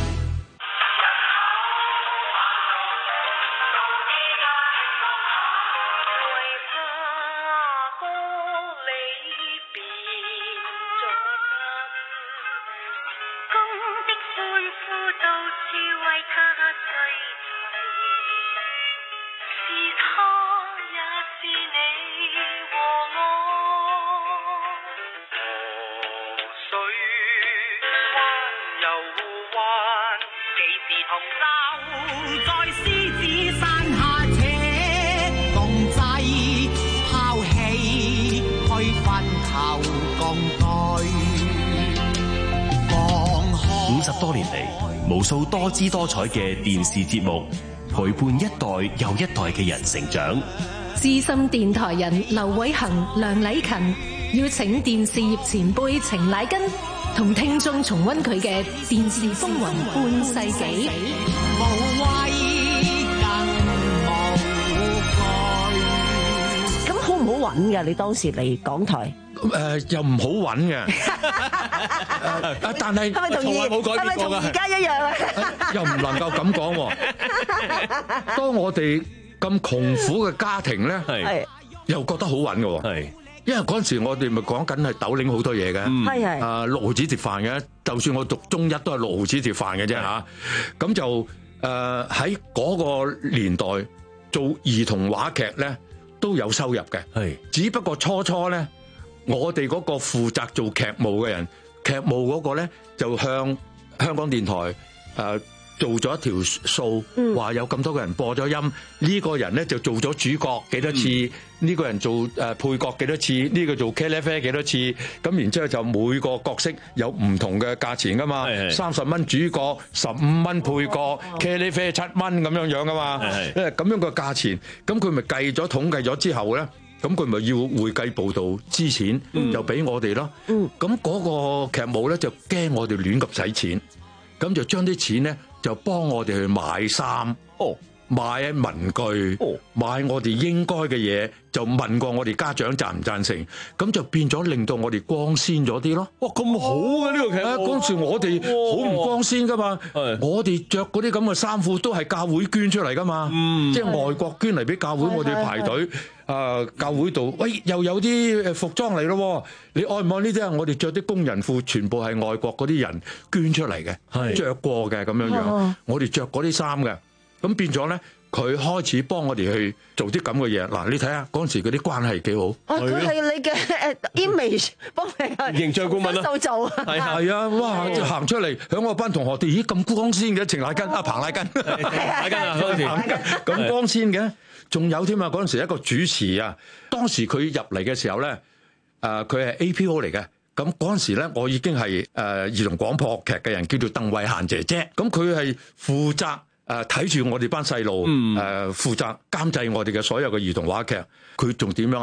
五十多年嚟，無數多姿多彩嘅電視節目陪伴一代又一代嘅人成長。 資深電台人劉偉恒、梁禮勤邀請電視業前輩程乃根同聽眾重溫佢嘅電視風雲半世紀。無畏更無懼。 咁好唔好揾㗎？你當時嚟港台？ 誒、呃、又唔好揾嘅，誒但係係咪同而係咪同而家一樣啊？ 又唔能夠咁講喎。當我哋咁窮苦嘅家庭咧，係又覺得好揾嘅喎。係因為嗰陣時我哋咪講緊係斗領好多嘢嘅，係係啊六毫子碟飯嘅，就算我讀中一都係六毫子碟飯嘅啫嚇。咁就誒喺嗰個年代做兒童話劇咧都有收入嘅，係只不過初初咧。我哋嗰個負責做劇務嘅人，劇務嗰個咧就向香港電台誒、呃、做咗一條數，話、嗯、有咁多個人播咗音，呢、這個人咧就做咗主角幾多次，呢、嗯、個人做誒、呃、配角幾多次，呢、這個做茄喱啡幾多次，咁然之後就每個角色有唔同嘅價錢噶嘛，三十蚊主角，十五蚊配角，茄喱啡七蚊咁樣樣噶嘛，因為咁樣個價錢，咁佢咪計咗統計咗之後咧。咁佢咪要會計部度支錢，嗯、就俾我哋咯。咁、嗯、嗰個劇務咧就驚我哋亂咁使錢，咁就將啲錢咧就幫我哋去買衫、哦、買文具、哦、買我哋應該嘅嘢，就問過我哋家長贊唔贊成，咁就變咗令到我哋光鮮咗啲咯。哇，咁好嘅呢個劇！啊，嗰陣時我哋好唔光鮮噶嘛，我哋着嗰啲咁嘅衫褲都係教會捐出嚟噶嘛，嗯、即係外國捐嚟俾教會，我哋排隊。啊！教會度，喂，又有啲服裝嚟咯，你愛唔愛呢啲啊？我哋着啲工人褲，全部係外國嗰啲人捐出嚟嘅，着過嘅咁樣樣，哦、我哋着嗰啲衫嘅，咁變咗咧，佢開始幫我哋去做啲咁嘅嘢。嗱，你睇下嗰陣時嗰啲關係幾好。 哦，佢係你嘅 image 幫你形象顧問咯，塑造係係啊！哇，行出嚟響我班同學哋，咦咁光鮮嘅，程乃根啊，彭乃根，彭乃根啊，嗰陣時咁光鮮嘅。仲有添啊！嗰陣時一個主持啊，當時佢入嚟嘅時候咧，誒佢係 A P O 嚟嘅。咁嗰陣時咧，我已經係誒、呃、兒童廣播劇嘅人，叫做鄧慧嫻姐姐。咁佢係負責誒睇住我哋班細路，誒、嗯呃、負責監製我哋嘅所有嘅兒童話劇。佢仲點樣啊？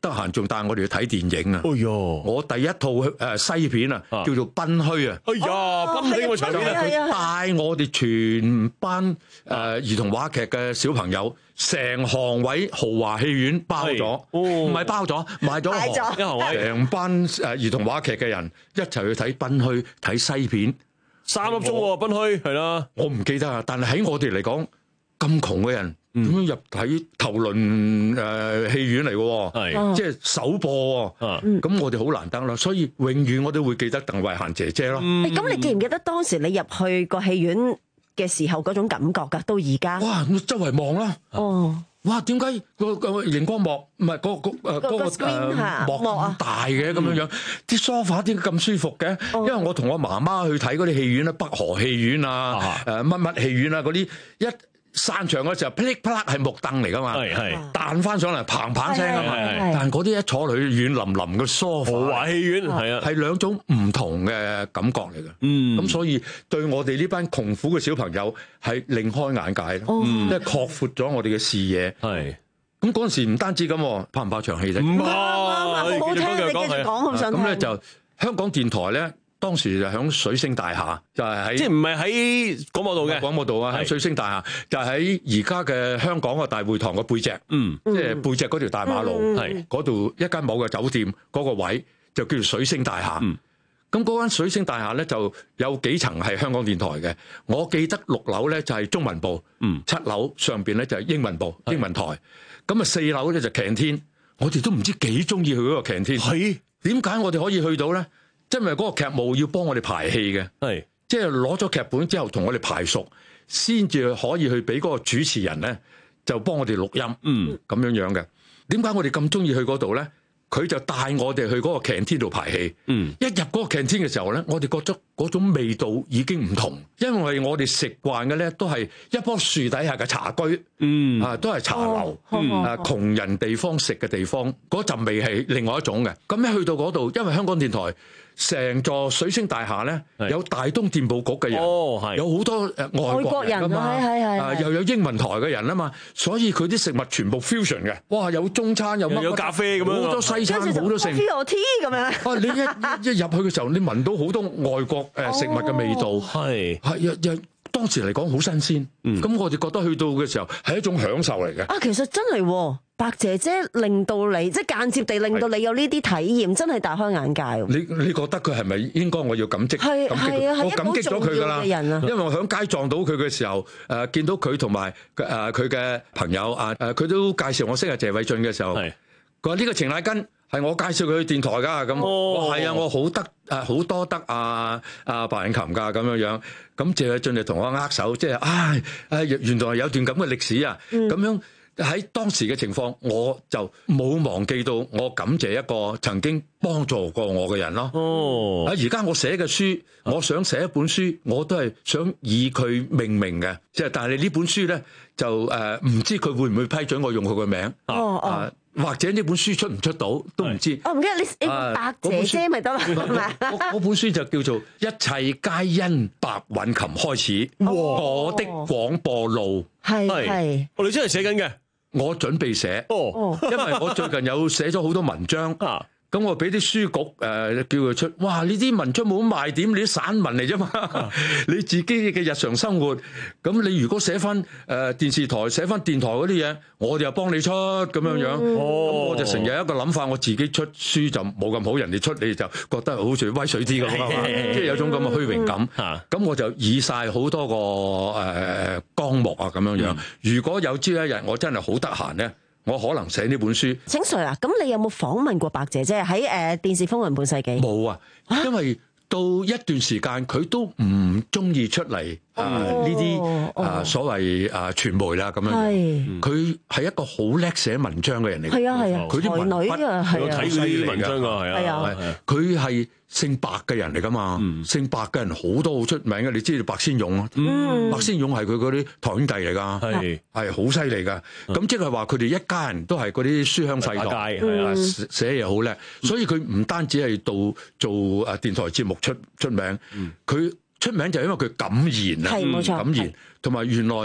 得閒仲帶我哋去睇電影啊！ 哎呀， 我第一套誒西片啊，叫做《賓虛》啊！ 哎呀，賓虛個場面啊！ 佢帶我哋全班誒兒童話劇嘅小朋友，成行位豪華戲院包咗，唔係包咗，買咗一行位，成班誒兒童話劇嘅人一齊去睇《賓虛》睇西片， 三粒鐘喎，賓虛係啦， 我唔記得啊，但係喺我哋嚟講，咁窮嘅人。點樣入睇頭輪誒戲院嚟嘅？係即係首播，咁我哋好難得啦，所以永遠我都會記得鄧慧嫻姐姐咯。 咁你記唔記得當時你入去個戲院嘅時候嗰種感覺㗎？到而家哇，周圍望啦，哦，哇，點解個個熒光幕唔係嗰個誒嗰個誒幕咁大嘅咁樣樣？啲梳化點解咁舒服嘅？因為我同我媽媽去睇嗰啲戲院咧，北河戲院啊，誒乜乜戲院啊嗰啲一。散場嗰時候，噼里啪啦係木凳嚟噶嘛，係係彈翻上嚟，砰砰聲啊嘛。但係嗰啲一坐落去軟腍腍嘅梳化， 豪華戲院係啊， 係兩種唔同嘅感覺嚟嘅。嗯，咁所以對我哋呢班窮苦嘅小朋友係另開眼界咯，即係擴闊咗我哋嘅視野。係咁嗰陣時唔單止咁，怕唔怕場戲啫？ 唔怕，好聽，你繼續講，好想聽。 咁咧就香港電台咧。當時就喺水星大廈，就係、是、喺即係唔係喺廣播道嘅廣播道啊，喺水星大廈，就喺而家嘅香港嘅大會堂嘅背脊，嗯，即係背脊嗰條大馬路，係嗰度一間某個酒店嗰個位就叫做水星大廈。咁嗰間水星大廈咧就有幾層係香港電台嘅，我記得六樓咧就係中文部，嗯，七樓上邊咧就係英文部英文台，咁啊四樓咧就 canteen，我哋都唔知幾中意去嗰個 canteen，係點解我哋可以去到咧？因為嗰個劇務要幫我哋排戲嘅，係即係攞咗劇本之後同我哋排熟，先至可以去俾嗰個主持人咧就幫我哋錄音，嗯，咁樣樣嘅。點解我哋咁中意去嗰度咧？佢就帶我哋去嗰個 canteen 度排戲，嗯，一入嗰個 canteen 嘅時候咧，我哋覺得嗰種味道已經唔同，因為我哋食慣嘅咧都係一棵樹底下嘅茶居，嗯，啊都係茶樓，嗯，啊窮人地方食嘅地方，嗰陣味係另外一種嘅。咁一去到嗰度，因為香港電台。成座水星大廈咧，有大東電報局嘅人，哦、有好多誒外國人㗎嘛，啊又有英文台嘅人啊嘛，所以佢啲食物全部 fusion 嘅，哇有中餐有乜有咖啡咁樣，好多西餐好多剩 coffee or tea 咁樣。啊你一一入去嘅時候，你聞到好多外國誒食物嘅味道，係係一一當時嚟講好新鮮，咁、嗯、我哋覺得去到嘅時候係一種享受嚟嘅。 啊其實真係喎。白姐姐令到你，即係間接地令到你有呢啲體驗，真係大開眼界。 你你覺得佢係咪應該我要感激？係係啊，我感激咗佢㗎啦。因為我喺街撞到佢嘅時候，誒、呃、見到佢同埋誒佢嘅朋友啊，誒、呃、佢都介紹我識阿謝偉俊嘅時候，佢話呢個程乃根係我介紹佢去電台㗎，咁我係啊，我好得誒好多得啊啊白韻琴㗎咁樣樣，咁謝偉俊就同我握手，即係唉誒原來有段咁嘅歷史啊，咁、嗯、樣。喺當時嘅情況，我就冇忘記到我感謝一個曾經幫助過我嘅人咯。哦，啊而家我寫嘅書，我想寫一本書，我都係想以佢命名嘅。即係但係呢本書咧，就誒唔、呃、知佢會唔會批准我用佢個名。哦哦、啊，或者呢本書出唔出到都唔知。 哦，唔記得你你白姐姐咪得啦。 嗰本書就叫做《一切皆因白韻琴開始》，哦、我的廣播路係係， 我哋真係寫緊嘅。 我準備寫，哦，因為我最近有寫咗好多文章，咁、啊、我俾啲書局誒、呃、叫佢出，哇！呢啲文章冇賣點，你啲散文嚟啫嘛，啊、你自己嘅日常生活，咁你如果寫翻誒、呃、電視台寫翻電台嗰啲嘢，我哋又幫你出咁樣樣，咁、嗯、我就成日一個諗法，我自己出書就冇咁好，人哋出你就覺得好似威水啲咁啊嘛，即係有種咁嘅虛榮感，咁、啊、我就以晒好多個誒綱目啊咁樣樣，嗯、如果有朝一日我真係好得閒咧。我可能寫呢本書。 請 Sir 啊，咁你有冇訪問過白姐姐喺誒電視風雲半世紀？ 冇啊，因為到一段時間佢都唔中意出嚟啊呢啲啊所謂啊傳媒啦咁樣。佢係一個好叻寫文章嘅人嚟。係啊係啊，佢啲文筆啊係啊， 睇佢啲文章啊係啊。 佢係姓白嘅人嚟噶嘛？嗯、姓白嘅人好多好出名嘅，你知道白先勇啊？嗯、白先勇係佢嗰啲堂兄弟嚟噶，係係好犀利噶。咁、嗯、即係話佢哋一家人都係嗰啲書香世代，嗯、寫嘢好叻。所以佢唔單止係做做誒電台節目出出名，佢、嗯、出名就係因為佢敢言啊，敢言同埋原來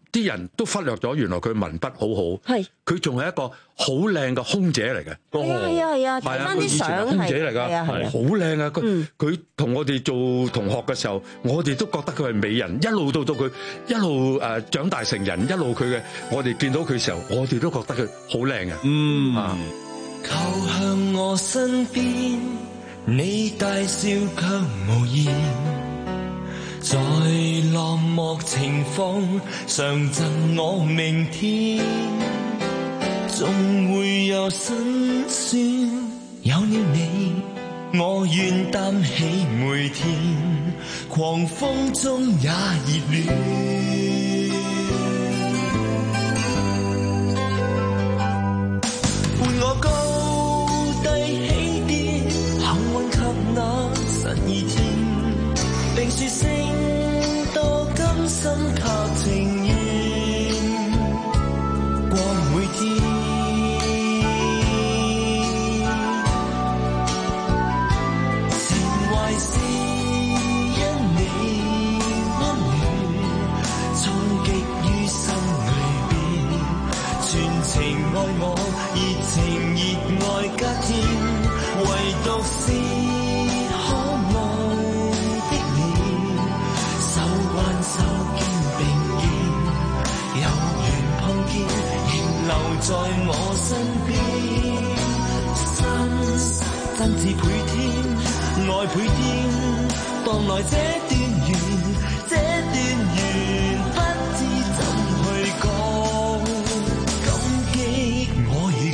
啲人都忽略咗，原來佢文筆好好，係佢仲係一個好靚嘅空姐嚟嘅。 係啊係啊係啊，睇翻啲相空姐嚟㗎， 係啊係啊， 好靚啊！佢佢同我哋做同學嘅時候，我哋都覺得佢係美人，一路到到佢一路誒長大成人，一路佢嘅我哋見到佢嘅時候，我哋都覺得佢好靚嘅。嗯啊， 靠向我身邊，你大笑卻無言。在落寞情況常贈我明天，總會有辛酸，有了你我願擔起每天，狂風中也熱戀，伴我高低起跌，幸運及那十二天，並說聲多甘心及情願，過每天。情懷是因你溫暖，衝擊於心裏邊，全情愛我，熱情熱愛加添，唯獨是。在我身邊，心真摯倍添，愛倍添，當來這段緣，這段緣不知怎去講，感激我遇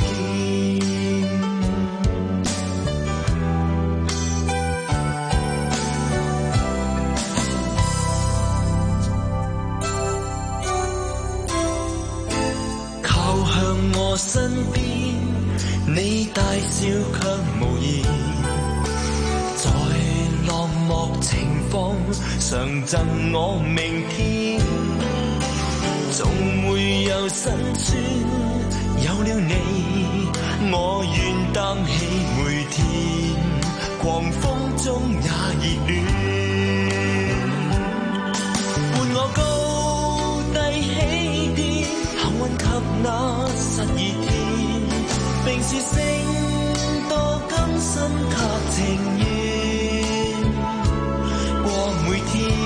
我身邊，你大笑卻無言，在落寞情況常贈我明天，總會有辛酸，有了你我願擔起每天，狂風中也熱戀，伴我高低起跌，幸運及那十二天，並說聲多甘心及情願，過每天。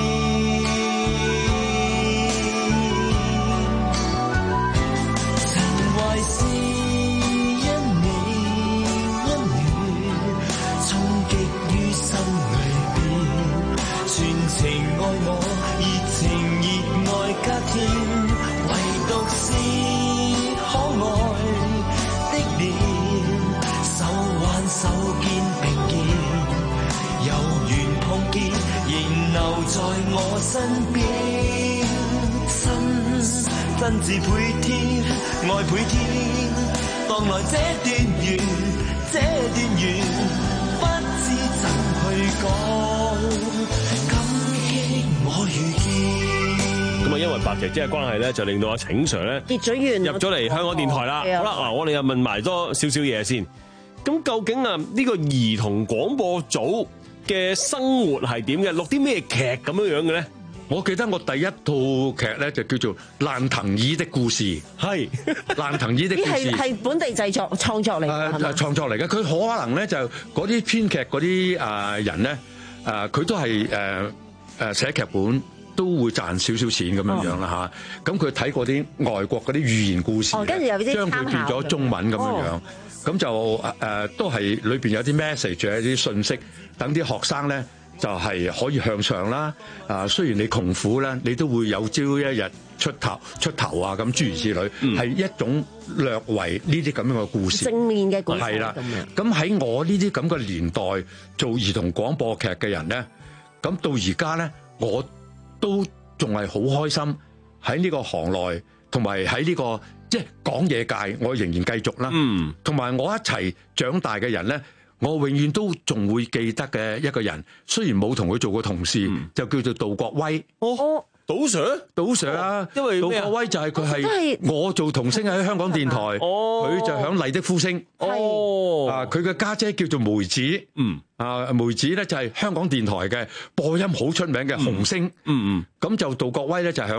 情懷是因你溫暖，衝擊於心裏邊，全情愛我，熱情熱愛加添，唯獨是。可愛的臉，手挽手肩並肩，有緣碰見，仍留在我身邊。心真摯倍添，愛倍添，當來這段緣，這段緣不知怎去講，感激我遇見。 咁啊，因為白姐姐嘅關係咧，就令到阿請 Sir 咧結咗緣入咗嚟香港電台啦。好啦，嗱，我哋又問埋多少少嘢先。咁究竟啊，呢個兒童廣播組嘅生活係點嘅？錄啲咩劇咁樣樣嘅咧？ 我記得我第一套劇咧就叫做《爛藤椅的故事》，係《爛藤椅的故事》 係係本地製作創作嚟嘅，係嘛？ 創作嚟嘅，佢可能咧就嗰啲編劇嗰啲誒人咧誒，佢都係誒誒寫劇本。都會賺少少錢咁樣樣啦嚇，咁佢睇過啲外國嗰啲寓言故事， 哦、跟住有啲將佢變咗中文咁樣樣，咁、哦、就誒、呃、都係裏邊有啲 message， 有啲信息，等啲學生咧就係、是、可以向上啦。啊，雖然你窮苦咧，你都會有朝一日出頭出頭啊，咁諸如此類，係、嗯、一種略為呢啲咁樣嘅故事， 正面嘅故事。 係啦，咁喺我呢啲咁嘅年代做兒童廣播劇嘅人咧，咁到而家咧我。都仲係好開心喺呢個行內，同埋喺呢個即係講嘢界，我仍然繼續啦。嗯，同埋我一齊長大嘅人咧，我永遠都仲會記得嘅一個人，雖然冇同佢做過同事，嗯、就叫做杜國威。 哦，杜 Sir，杜 Sir 啊， 因為杜國威就係佢係我做童星喺香港電台，哦，佢就響麗的呼聲。哦，啊，佢嘅家姐叫做梅子。嗯。啊，梅子咧就係香港電台嘅播音好出名嘅紅星，嗯嗯，咁就杜國威咧就響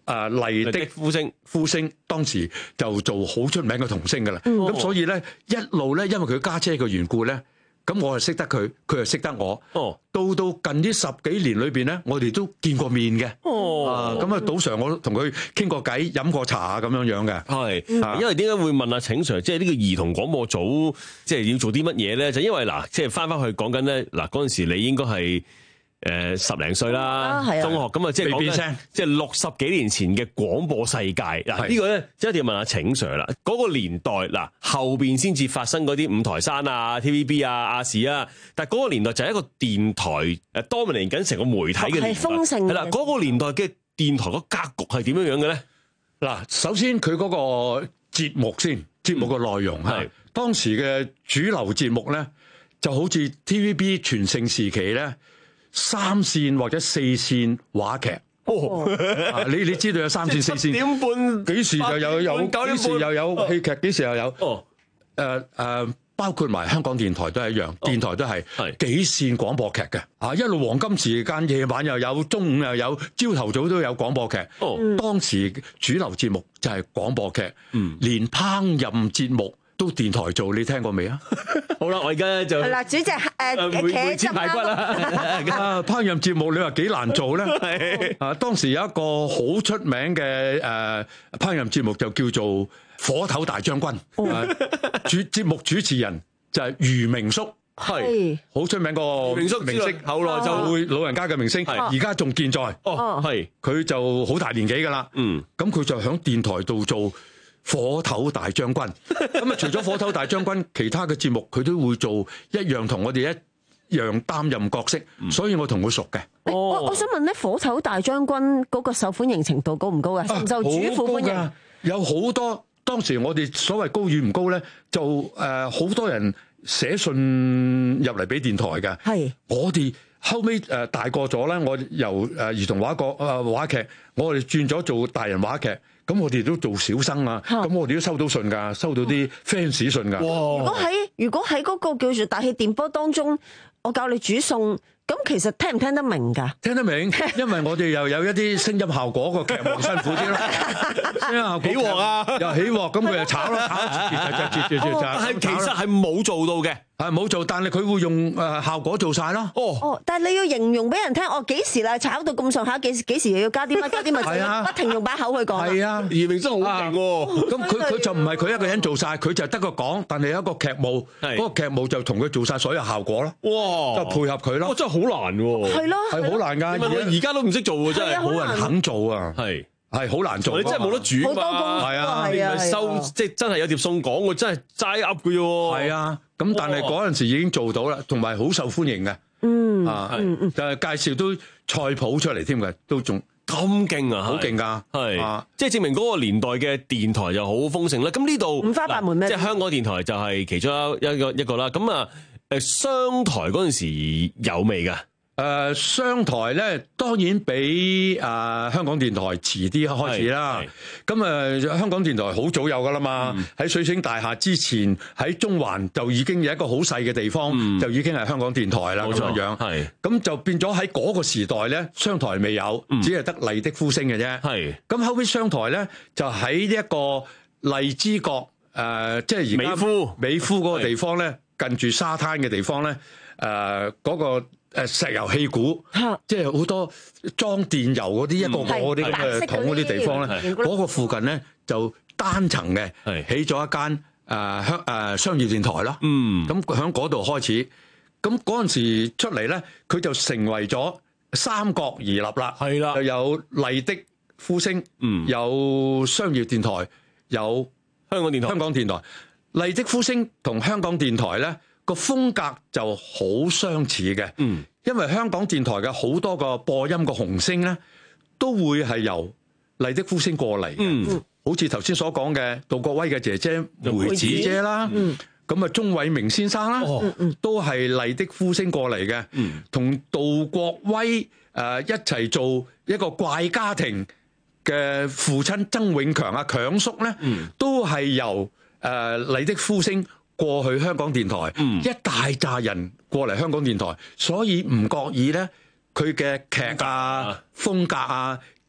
誒麗的呼聲，呼聲當時就做好出名嘅童星噶啦。咁、嗯、所以咧一路咧，因為佢家姐嘅緣故咧。咁我係識得佢，佢又識得我。哦，到到近呢十幾年裏邊咧，我哋都見過面嘅。哦，咁啊，賭 Sir 我同佢傾過偈，飲過茶啊，咁樣樣嘅。係， 嗯、因為點解會問阿請 Sir，即係呢個兒童廣播組，即係要做啲乜嘢咧？就因為嗱，即係翻翻去講緊咧，嗱嗰陣時你應該係。誒十零歲啦，中學咁啊，即係講緊即係六十幾年前嘅廣播世界嗱，呢個咧即係一定要問下請 Sir 啦。嗰個年代嗱，後邊先至發生嗰啲五台山啊、T V B 啊、亞視啊，但係嗰個年代就係一個電台誒 dominate緊成個媒體嘅年代，係豐盛嘅。係啦，嗰個年代嘅電台個格局係點樣樣嘅咧？ 嗱，首先佢嗰個節目先，節目嘅內容係當時嘅主流節目咧，就好似 T V B 全盛時期咧。三線或者四線話劇，哦啊、你你知道有三線四線，點半幾時又有有幾時又有戲劇，幾時又有哦？誒、呃、誒、呃，包括埋香港電台都係一樣，哦、電台都係幾線廣播劇嘅啊！一路黃金時間，夜晚又有，中午又有，朝頭早都有廣播劇。哦，當時主流節目就係廣播劇，嗯，連烹飪節目。都電台做，你聽過未啊？ 好啦，我而家就係啦，煮隻誒茄汁排骨啦。 啊，烹飪節目你話幾難做咧？係啊，當時有一個好出名嘅誒烹飪節目就叫做火頭大將軍。哦、主節目主持人就係余明叔，係好出名個明叔明星，後來就會老人家嘅明星，而家仲健在。哦，係佢就好大年紀噶啦。嗯，咁佢就喺電台度做。火頭大將軍，咁啊除咗火頭大將軍，其他嘅節目佢都會做一樣，同我哋一樣擔任角色，所以我同佢熟嘅。 我我想問咧，火頭大將軍嗰個受歡迎程度高唔高啊？受唔受主婦歡迎？ 有好多，當時我哋所謂高與唔高咧，就誒好多人寫信入嚟俾電台嘅。係我哋後尾誒大個咗咧，我由誒兒童話國誒話劇，我哋轉咗做大人話劇。咁我哋都做小生啊，咁我哋都收到信㗎，收到啲 fans 信㗎。 如果喺如果喺嗰個叫做大氣電波當中，我教你煮餸。咁其實聽唔聽得明㗎？ 聽得明，因為我哋又有一啲聲音效果，個劇目辛苦啲咯。聲音效果起鑊啊，又起鑊，咁佢又炒咯，炒住住住住住， 但係其實係冇做到嘅， 係冇做，但係佢會用誒效果做晒咯。 哦哦，但係你要形容俾人聽，我幾時啦？炒到咁上下，幾時幾時又要加啲乜加啲乜？係啊，不停用把口去講。 係啊， 余明真好勁喎。 咁佢佢就唔係佢一個人做晒，佢就得個講，但係有一個劇務，嗰個劇務就同佢做晒所有效果咯。哇，就配合佢咯。 真係好難喎。 係咯， 係好難㗎。 而家都唔識做喎，真係冇人肯做啊。係係好難做。 你真係冇得煮嘛？係啊，係啊，收即係真係有碟餸講，我真係齋噏嘅喎。 係啊，咁但係嗰陣時已經做到啦，同埋好受歡迎嘅。嗯啊，就係介紹都菜譜出嚟添嘅，都仲咁勁啊， 好勁㗎。係啊， 即係證明嗰個年代嘅電台就好豐盛啦。咁呢度五花八門咩？ 即係香港電台就係其中一個一個啦。咁啊，誒商台嗰陣時有未㗎？ 誒、呃、商台咧當然比誒、呃、香港電台遲啲開始啦。咁誒、呃、香港電台好早有噶啦嘛，喺、嗯、水星大廈之前，喺中環就已經有一個好細嘅地方，嗯、就已經係香港電台啦咁樣。係咁就變咗喺嗰個時代咧，商台未有，嗯、只係得麗的呼聲嘅啫。係咁後尾商台咧就喺呢一個荔枝角誒、呃，即係而家美孚美孚嗰個地方咧，近住沙灘嘅地方咧，誒、呃、嗰、那個。誒石油氣鼓，即係好多裝電油嗰啲一個個嗰啲咁嘅桶嗰啲地方咧，嗰個附近咧就單層嘅，起咗一間誒香誒商業電台咯。嗯，咁喺嗰度開始，咁嗰陣時出嚟咧，佢就成為咗三角而立啦。係啦，又有麗的呼聲，嗯，有商業電台，有香港電台。 香港電台麗的呼聲同香港電台咧，個風格就好相似嘅，嗯，因為香港電台嘅好多個播音個紅星咧，都會係由麗的呼聲過嚟嘅，嗯，好似頭先所講嘅杜國威嘅姐姐梅子姐啦，嗯，咁啊鐘偉明先生啦，哦，都係麗的呼聲過嚟嘅，嗯，同杜國威誒、呃、一齊做一個怪家庭嘅父親曾永強啊強叔咧，嗯，都係由誒麗的呼聲過去香港電台，嗯、一大扎人過嚟香港電台，所以唔覺意咧，佢嘅劇啊、風格啊、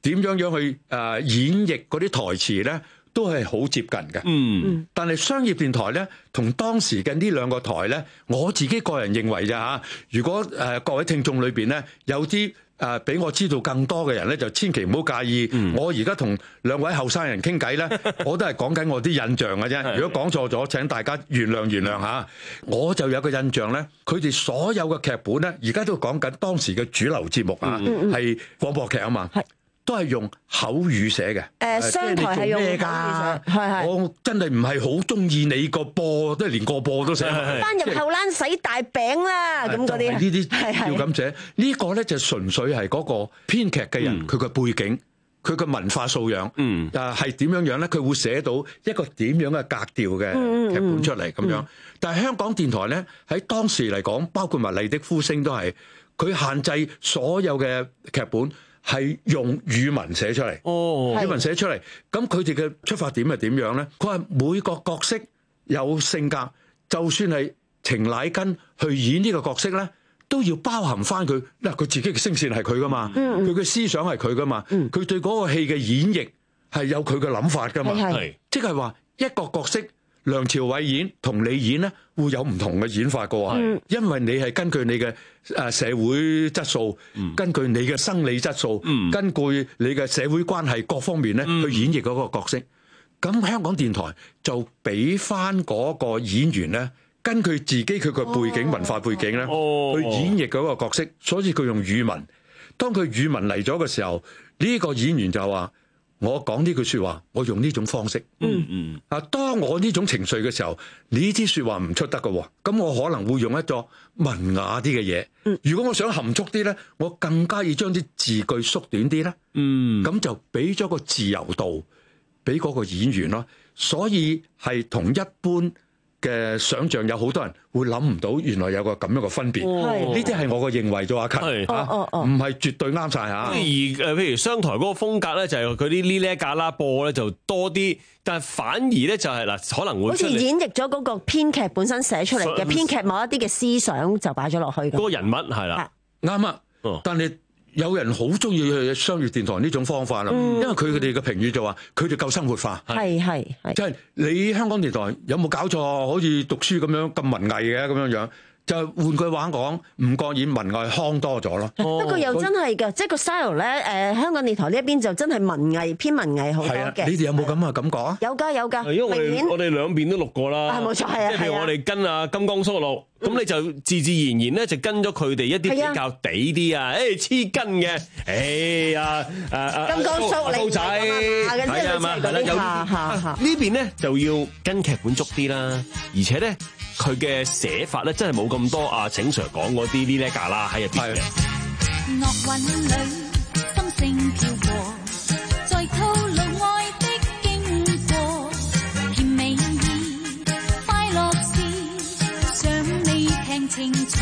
點樣樣去誒演繹嗰啲台詞咧，都係好接近嘅。嗯，但係商業電台咧，同當時嘅呢兩個台咧，我自己個人認為啫嚇。如果誒各位聽眾裏邊咧有啲誒比我知道更多嘅人咧，就千祈唔好介意。嗯、我而家同兩位後生人傾偈咧，我都係講緊我啲印象嘅啫。如果講錯咗，請大家原諒原諒嚇。我就有個印象咧，佢哋所有嘅劇本咧，而家都講緊當時嘅主流節目啊，係廣播劇啊嘛。都係用口語寫嘅。誒、呃，商台係用咩㗎？係係。我真係唔係好中意你個播，都係連個播都寫。翻入後欄洗大餅啦，咁嗰啲。呢啲要咁寫。呢個咧就純粹係嗰個編劇嘅人，佢嘅、嗯、背景，佢嘅文化素養。嗯。啊，係點樣樣咧？佢會寫到一個點樣嘅格調嘅劇本出嚟咁、嗯嗯、樣。但係香港電台咧，喺當時嚟講，包括埋麗的呼聲都係，佢限制所有嘅劇本。係用語文寫出嚟，哦、語文寫出嚟，咁佢哋嘅出發點係點樣咧？佢話每個角色有性格，就算係程乃根去演呢個角色咧，都要包含翻佢嗱，佢自己嘅聲線係佢噶嘛，佢嘅、嗯、思想係佢噶嘛，佢、嗯、對嗰個戲嘅演繹係有佢嘅諗法噶嘛，係即係話一個角色。梁朝偉演同你演咧，會有唔同嘅演法嘅喎，嗯、因為你係根據你嘅誒社會質素，嗯、根據你嘅生理質素，嗯、根據你嘅社會關係各方面咧，嗯、去演繹嗰個角色。咁香港電台就俾翻嗰個演員咧，根據自己佢個背景、哦、文化背景咧，哦、去演繹嗰個角色。所以佢用語文。當佢語文嚟咗嘅時候，呢、呢個演員就話。我講呢句說話，我用呢種方式。嗯嗯。啊，當我呢種情緒嘅時候，呢啲說話唔出得㗎，咁我可能會用一個文雅啲嘅嘢。嗯。如果我想含蓄啲咧，我更加要將啲字句縮短啲咧。嗯。咁就俾咗個自由度俾嗰個演員咯。所以係同一般嘅想像有好多人會諗唔到，原來有個咁樣嘅分別。呢啲係我嘅認為啫，阿芹嚇，唔係絕對啱晒嚇。而誒，譬如商台嗰個風格咧，就係佢啲呢呢架啦播咧就多啲，但係反而咧就係嗱，可能會好似演繹咗嗰個編劇本身寫出嚟嘅編劇某一啲嘅思想就擺咗落去。嗰個人物係啦， 啱啊，但係。有人好中意去商業電台呢種方法啦，嗯、因為佢哋嘅評語就話佢哋夠生活化， 係係係， 即係你香港電台有冇搞錯？好似讀書咁樣咁文藝嘅咁樣樣。就換句話講，唔覺意文藝腔多咗咯。 不過又真係嘅，即係個 style 咧，誒香港電台呢一邊就真係文藝偏文藝好多嘅。 你哋有冇咁嘅感覺啊？ 有㗎有㗎。 因為我哋我哋兩邊都錄過啦。 係冇錯，係啊。 即係譬如我哋跟阿金剛叔錄，咁你就自自然然咧就跟咗佢哋一啲比較地啲啊，誒黐筋嘅，誒呀誒誒金剛叔你仔係啊嘛，係啦，有呢邊咧就要跟劇本足啲啦，而且咧。佢嘅寫法咧，真係冇咁多啊！請 Sir 講嗰啲呢呢架啦喺入邊嘅。樂韻裏心聲飄過，在透露愛的經過，甜美意快樂事，想你聽清楚。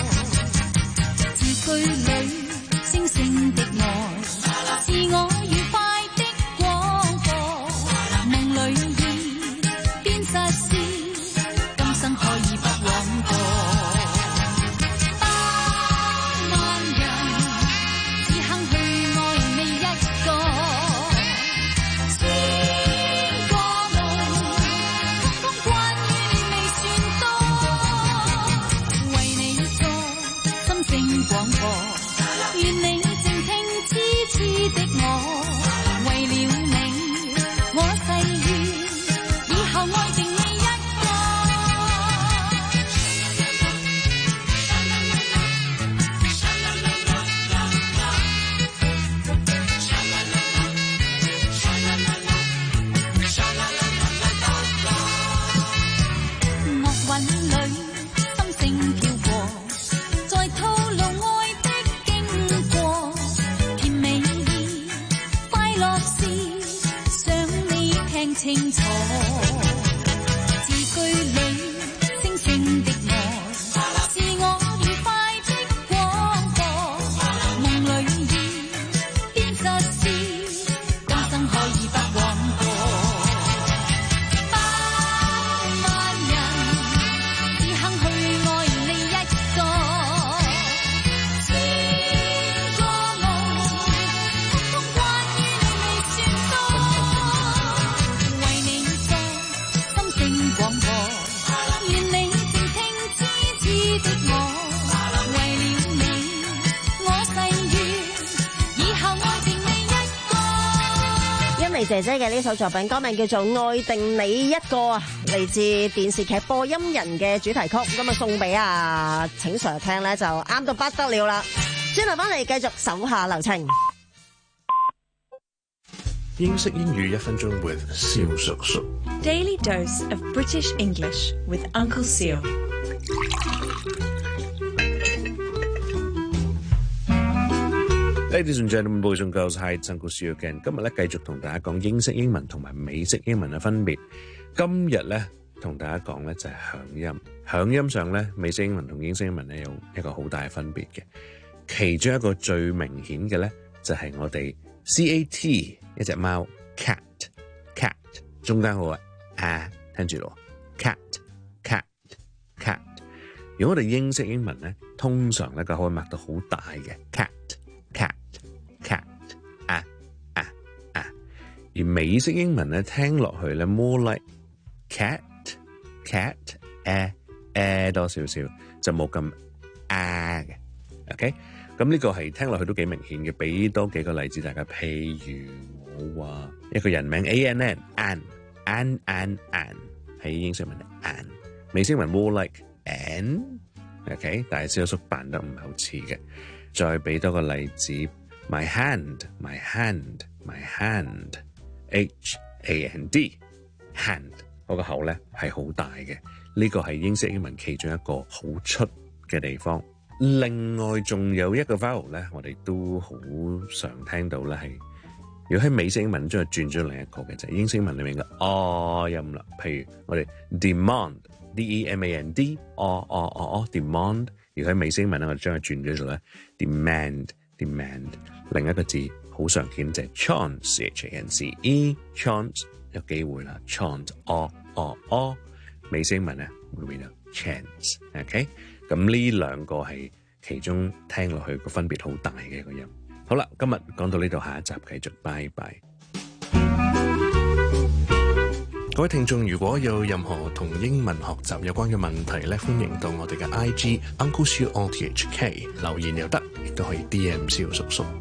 字句裏星星的愛，是我愉快的廣播，夢裏已變實事。可以不枉過，百萬人只肯去愛你一個，千個夢，通通關於你未算多，為你做心聲廣播， 妮姐姐嘅呢首作品，歌名叫做《愛定你一個》啊，嚟自電視劇《播音人》嘅主題曲，咁啊送俾阿請 Sir 聽咧就啱到不得了啦。轉頭翻嚟繼續手下留情。 英式英語一分鐘 with 蕭叔叔。 Daily dose of British English with Uncle Seal。 Ladies and gentlemen, boys and girls, hi, it's Uncle Seal again。今日咧繼續同大家講英式英文同埋美式英文嘅分別。今日咧同大家講咧就係響音。響音上咧，美式英文同英式英文咧有一個好大嘅分別嘅。其中一個最明顯嘅咧就係我哋 C A T 一隻貓 cat cat 中間嗰個啊，聽住咯 cat cat cat。如果我哋英式英文咧，通常咧佢可以擘到好大嘅 cat cat cat 啊啊啊，而美式英文咧聽落去咧 more like cat cat 誒誒多少少，就冇咁啊嘅 ，OK。咁呢個係聽落去都幾明顯嘅，俾多幾個例子大家。譬如我話一個人名 A N N Ann Ann Ann Ann 喺英式文係 Ann， 美式文 more like Ann，OK， 但係蕭叔扮得唔係好似嘅。再俾多個例子 ，my hand my hand my hand H A N D hand 嗰個口咧係好大嘅，呢個係英式英文其中一個好出嘅地方。另外仲有一個 vowel 咧，我哋都好常聽到咧，係如果喺美式英文將佢轉咗另一個嘅就係、是、英式英文裏面嘅哦音啦。譬如我哋 demand D E M A N D 哦哦哦哦 demand， 如果喺美式英文咧，我哋將佢轉咗做咧 demand demand。另一個字好常見就係 chance C H A N C E chance 有機會啦 chance 哦哦哦，美式英文咧會變到 chance。OK。咁呢兩個係其中聽落去個分別好大嘅一個音。好啦，今日講到呢度，下一集繼續，拜拜。各位聽眾，如果有任何同英文學習有關嘅問題咧，歡迎到我哋嘅 I G Uncle Siu O T H K 留言又得，亦都可以 D M 蕭叔叔。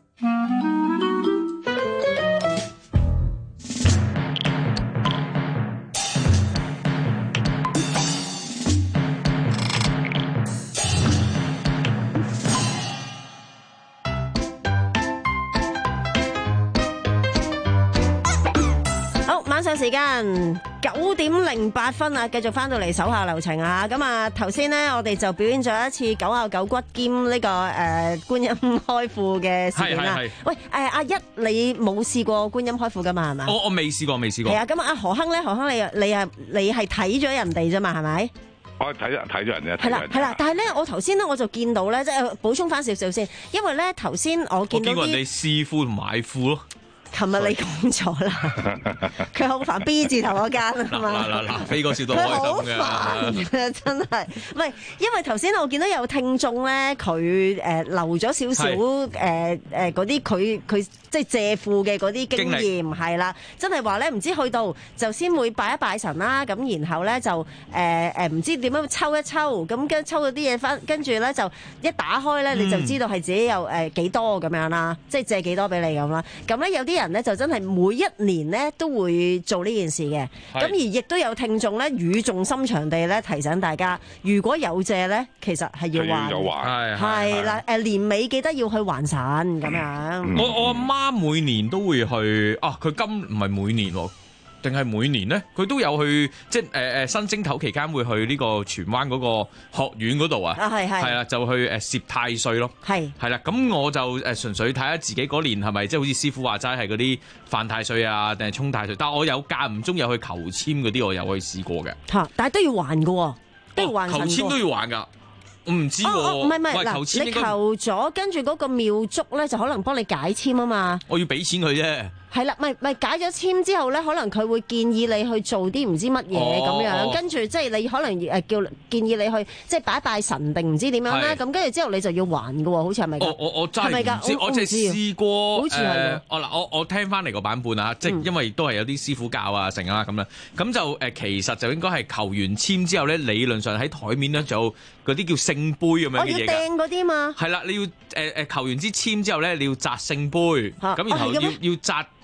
時間九點零八分啊，繼續翻到嚟手下留情啊！咁啊，頭先呢，我哋就表演咗一次九拗九骨兼呢、這個誒、呃、觀音開庫嘅事件啦。喂，誒、呃、阿一，你冇試過觀音開庫噶嘛？係嘛？ 我我未試過，未試過。係啊，咁啊，阿何亨咧，何亨你你啊，你係睇咗人哋啫嘛？係咪？ 我睇咗睇咗人啫。係啦係啦，但係咧，我頭先咧我就見到咧，即係補充翻少少先，因為咧頭先我見到啲。我見過人哋試庫同買庫咯。琴日你講咗啦，佢好煩 B 字頭嗰間啊嘛。 嗱嗱嗱，飛哥笑到開心嘅。佢好煩啊，真係。唔係，因為頭先我見到有聽眾咧，佢誒留咗少少誒誒嗰啲佢佢即係借庫嘅嗰啲經驗係啦，真係話咧唔知去到就先會拜一拜神啦，咁然後咧就誒誒唔知點樣抽一抽，咁跟抽咗啲嘢翻，跟住咧就一打開咧你就知道係自己有誒幾多咁樣啦，即係借幾多俾你咁啦。咁咧有啲人咧就真係每一年咧都會做呢件事嘅，咁而亦都有聽眾咧語重心長地咧提醒大家，如果有借咧，其實係要還， 係係啦，誒年尾記得要去還神咁樣。 我我阿媽每年都會去啊，佢今唔係每年喎。定係每年咧，佢都有去，即係誒誒新正頭期間會去呢個荃灣嗰個學院嗰度啊，係係係啦，就去誒攝太歲咯，係係啦，咁我就誒純粹睇下自己嗰年係咪即係好似師傅話齋係嗰啲犯太歲啊，定係沖太歲，但係我有間唔中有去求籤嗰啲，我有去試過嘅嚇，但係都要還嘅，都要還神嘅， 求籤都要還㗎。我唔知喎， 唔係唔係嗱，你求咗跟住嗰個廟祝咧，就可能幫你解籤啊嘛。 我要俾錢佢啫。 係啦，咪咪解咗籤之後咧，可能佢會建議你去做啲唔知乜嘢咁樣，跟住即係你可能誒叫建議你去即係拜一拜神定唔知點樣啦。咁跟住之後你就要還嘅喎，好似係咪？ 我我我真係唔知，我淨係試過。 好似係。 哦嗱，我我聽翻嚟個版本啊，即係因為都係有啲師傅教啊成啊咁樣，咁就誒其實就應該係求完籤之後咧，理論上喺台面咧就嗰啲叫聖杯咁樣嘅嘢㗎。 我要掟嗰啲嘛。 係啦，你要誒誒求完支籤之後咧，你要擲聖杯，咁然後要要擲。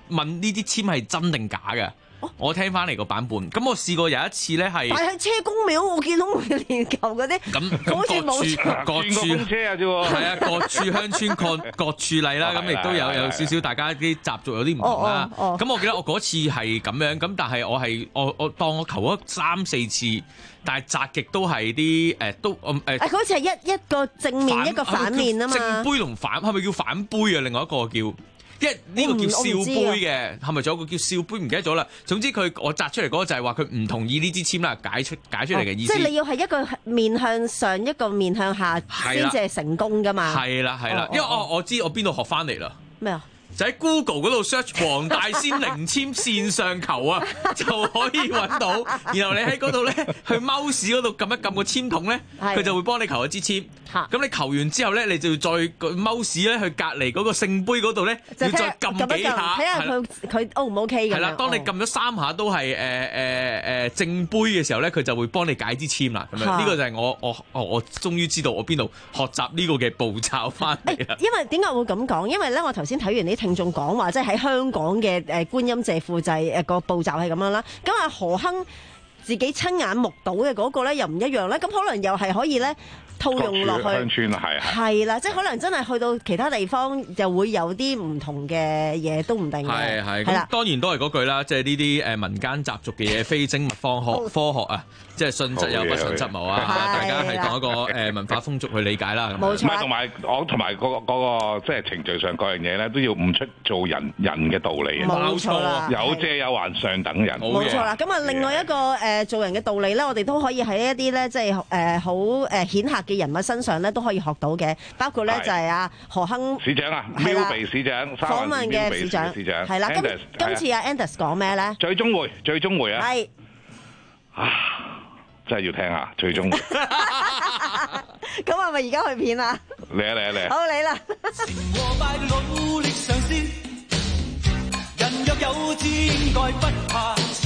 問呢啲籤係真定假嘅。我聽翻嚟個版本，咁我試過有一次咧係， 但係車公廟我見到練球嗰啲， 咁好似冇各處公車啊啫喎， 係啊，各處鄉村各各處例啦，咁亦都有有少少大家啲習俗有啲唔同啦。咁我記得我嗰次係咁樣，咁但係我係我我當我求咗三四次，但係擲極都係啲誒都誒， 佢好似係一一個正面一個反面啊嘛， 正杯同反係咪叫反杯啊？另外一個叫。因為呢個叫笑杯嘅，係咪仲有個叫笑杯？唔記得咗啦。總之佢我擲出嚟嗰個就係話佢唔同意呢支籤啦，解出解出嚟嘅意思。 哦、即係你要係一個面向上，一個面向下先至係成功㗎嘛。 係啦係啦，因為我我知我邊度學翻嚟啦。 咩啊？ 就喺 Google 嗰度 search 黃大仙靈籤線上球啊，就可以揾到。然後你喺嗰度咧，去 mouse 嗰度撳一撳個籤筒咧，佢就會幫你求一支籤。咁你求完之後咧，你就要再 mouse 咧去隔離嗰個聖杯嗰度咧，要再撳幾下， 睇下佢佢 O 唔 OK 嘅。 係啦，當你撳咗三下都係誒誒誒正杯嘅時候咧，佢就會幫你解支籤啦。咁樣呢個就係我我我我終於知道我邊度學習呢個嘅步驟翻嚟啦。 因為點解我會咁講？因為咧，我頭先睇完啲聽眾講話，即係喺香港嘅誒觀音借庫制誒個步驟係咁樣啦。咁啊何亨自己親眼目睹嘅嗰個咧又唔一樣咧。咁可能又係可以咧套用落去鄉村係係啦，即係可能真係去到其他地方就會有啲唔同嘅嘢都唔定嘅。 係係咁，當然都係嗰句啦，即係呢啲誒民間習俗嘅嘢，非精密科學科學啊，即係信則有，不信則無啊。大家係當一個誒文化風俗去理解啦。 冇錯。 同埋我同埋嗰個嗰個即係程序上各樣嘢咧，都要悟出做人人嘅道理啊。 冇錯啦， 有借有還，上等人。 冇錯啦。咁啊，另外一個誒做人嘅道理咧，我哋都可以喺一啲咧，即係誒好誒顯赫嘅人物身上咧，都可以學到嘅。包括咧就係阿何亨市長啊，喵鼻市長訪問嘅市長係啦。今今次阿 Anders 講咩咧？ 最終回，最終回啊！ 係啊，真係要聽下最終回。 咁係咪而家去片啊？ 嚟啊嚟啊嚟！ 好嚟啦！ 和敗努力嘗試，人若有志應該不怕遲。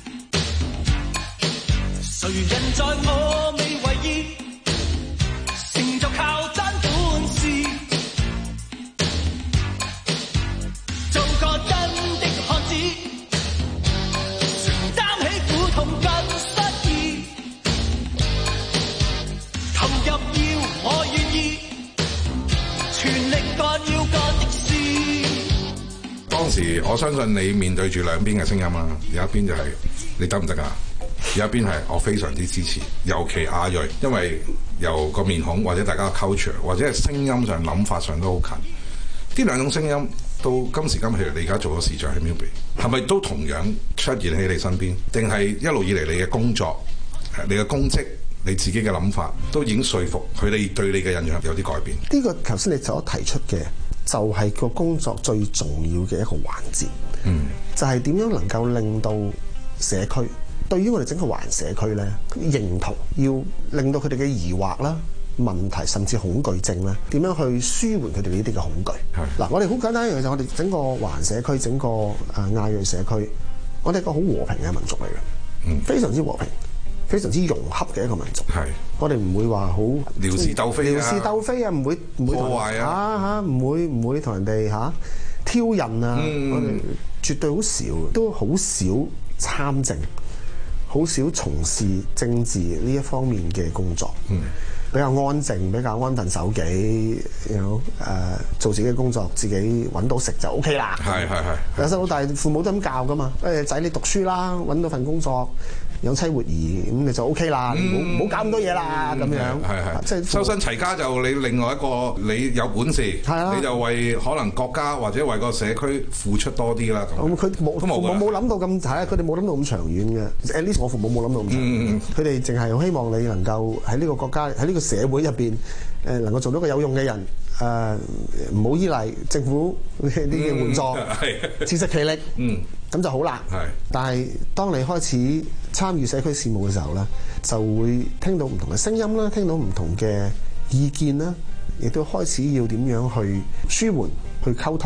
誰人在我未為意，成就靠真本事。做個真的漢子，承擔起苦痛跟失意，投入要我願意，全力幹要幹的事。 當時我相信你面對住兩邊嘅聲音啦，有一邊就係你得唔得啊？有一邊係我非常之支持，尤其亞裔，因為由個面孔或者大家嘅 culture 或者係聲音上諗法上都好近。呢兩種聲音到今時今日，你而家做咗市長喺 Millby， 係咪都同樣出現喺你身邊？定係一路以嚟你嘅工作、你嘅公職、你自己嘅諗法，都已經說服佢哋對你嘅印象有啲改變？ 呢個頭先你所提出嘅，就係個工作最重要嘅一個環節。嗯，就係點樣能夠令到社區。對於我哋整個華人社區咧，認同要令到佢哋嘅疑惑啦、問題甚至恐懼症咧，點樣去舒緩佢哋呢啲嘅恐懼？嗱，我哋好簡單一樣就係我哋整個華人社區、整個誒亞裔社區，我哋係一個好和平嘅民族嚟嘅，嗯，非常之和平、非常之融洽嘅一個民族。係，我哋唔會話好撩事鬥非啊， 撩事鬥非啊，唔會唔會破壞啊嚇，唔會唔會同人哋嚇挑釁啊，我哋絕對好少，都好少參政。好少從事政治呢一方面嘅工作，嗯，比較安靜，比較安分守己，有誒做自己嘅工作，自己揾到食就 O K 啦。係係係。由細到大，父母都咁教噶嘛，誒仔你讀書啦，揾到份工作，養妻活兒，咁你就 O K 啦，唔好唔好搞咁多嘢啦，咁樣。 係係。即係修身齊家就你另外一個，你有本事，你就為可能國家或者為個社區付出多啲啦。咁佢冇父母冇諗到咁係啊，佢哋冇諗到咁長遠嘅。At least 我父母冇諗到咁長遠。佢哋淨係好希望你能夠喺呢個國家喺呢個社會入邊誒能夠做到個有用嘅人。誒唔好依賴政府呢啲嘅援助，嗯、自食其力，嗯，咁就好啦。係，但係當你開始參與社區事務嘅時候咧，就會聽到唔同嘅聲音啦，聽到唔同嘅意見啦，亦都開始要點樣去舒緩、去溝通、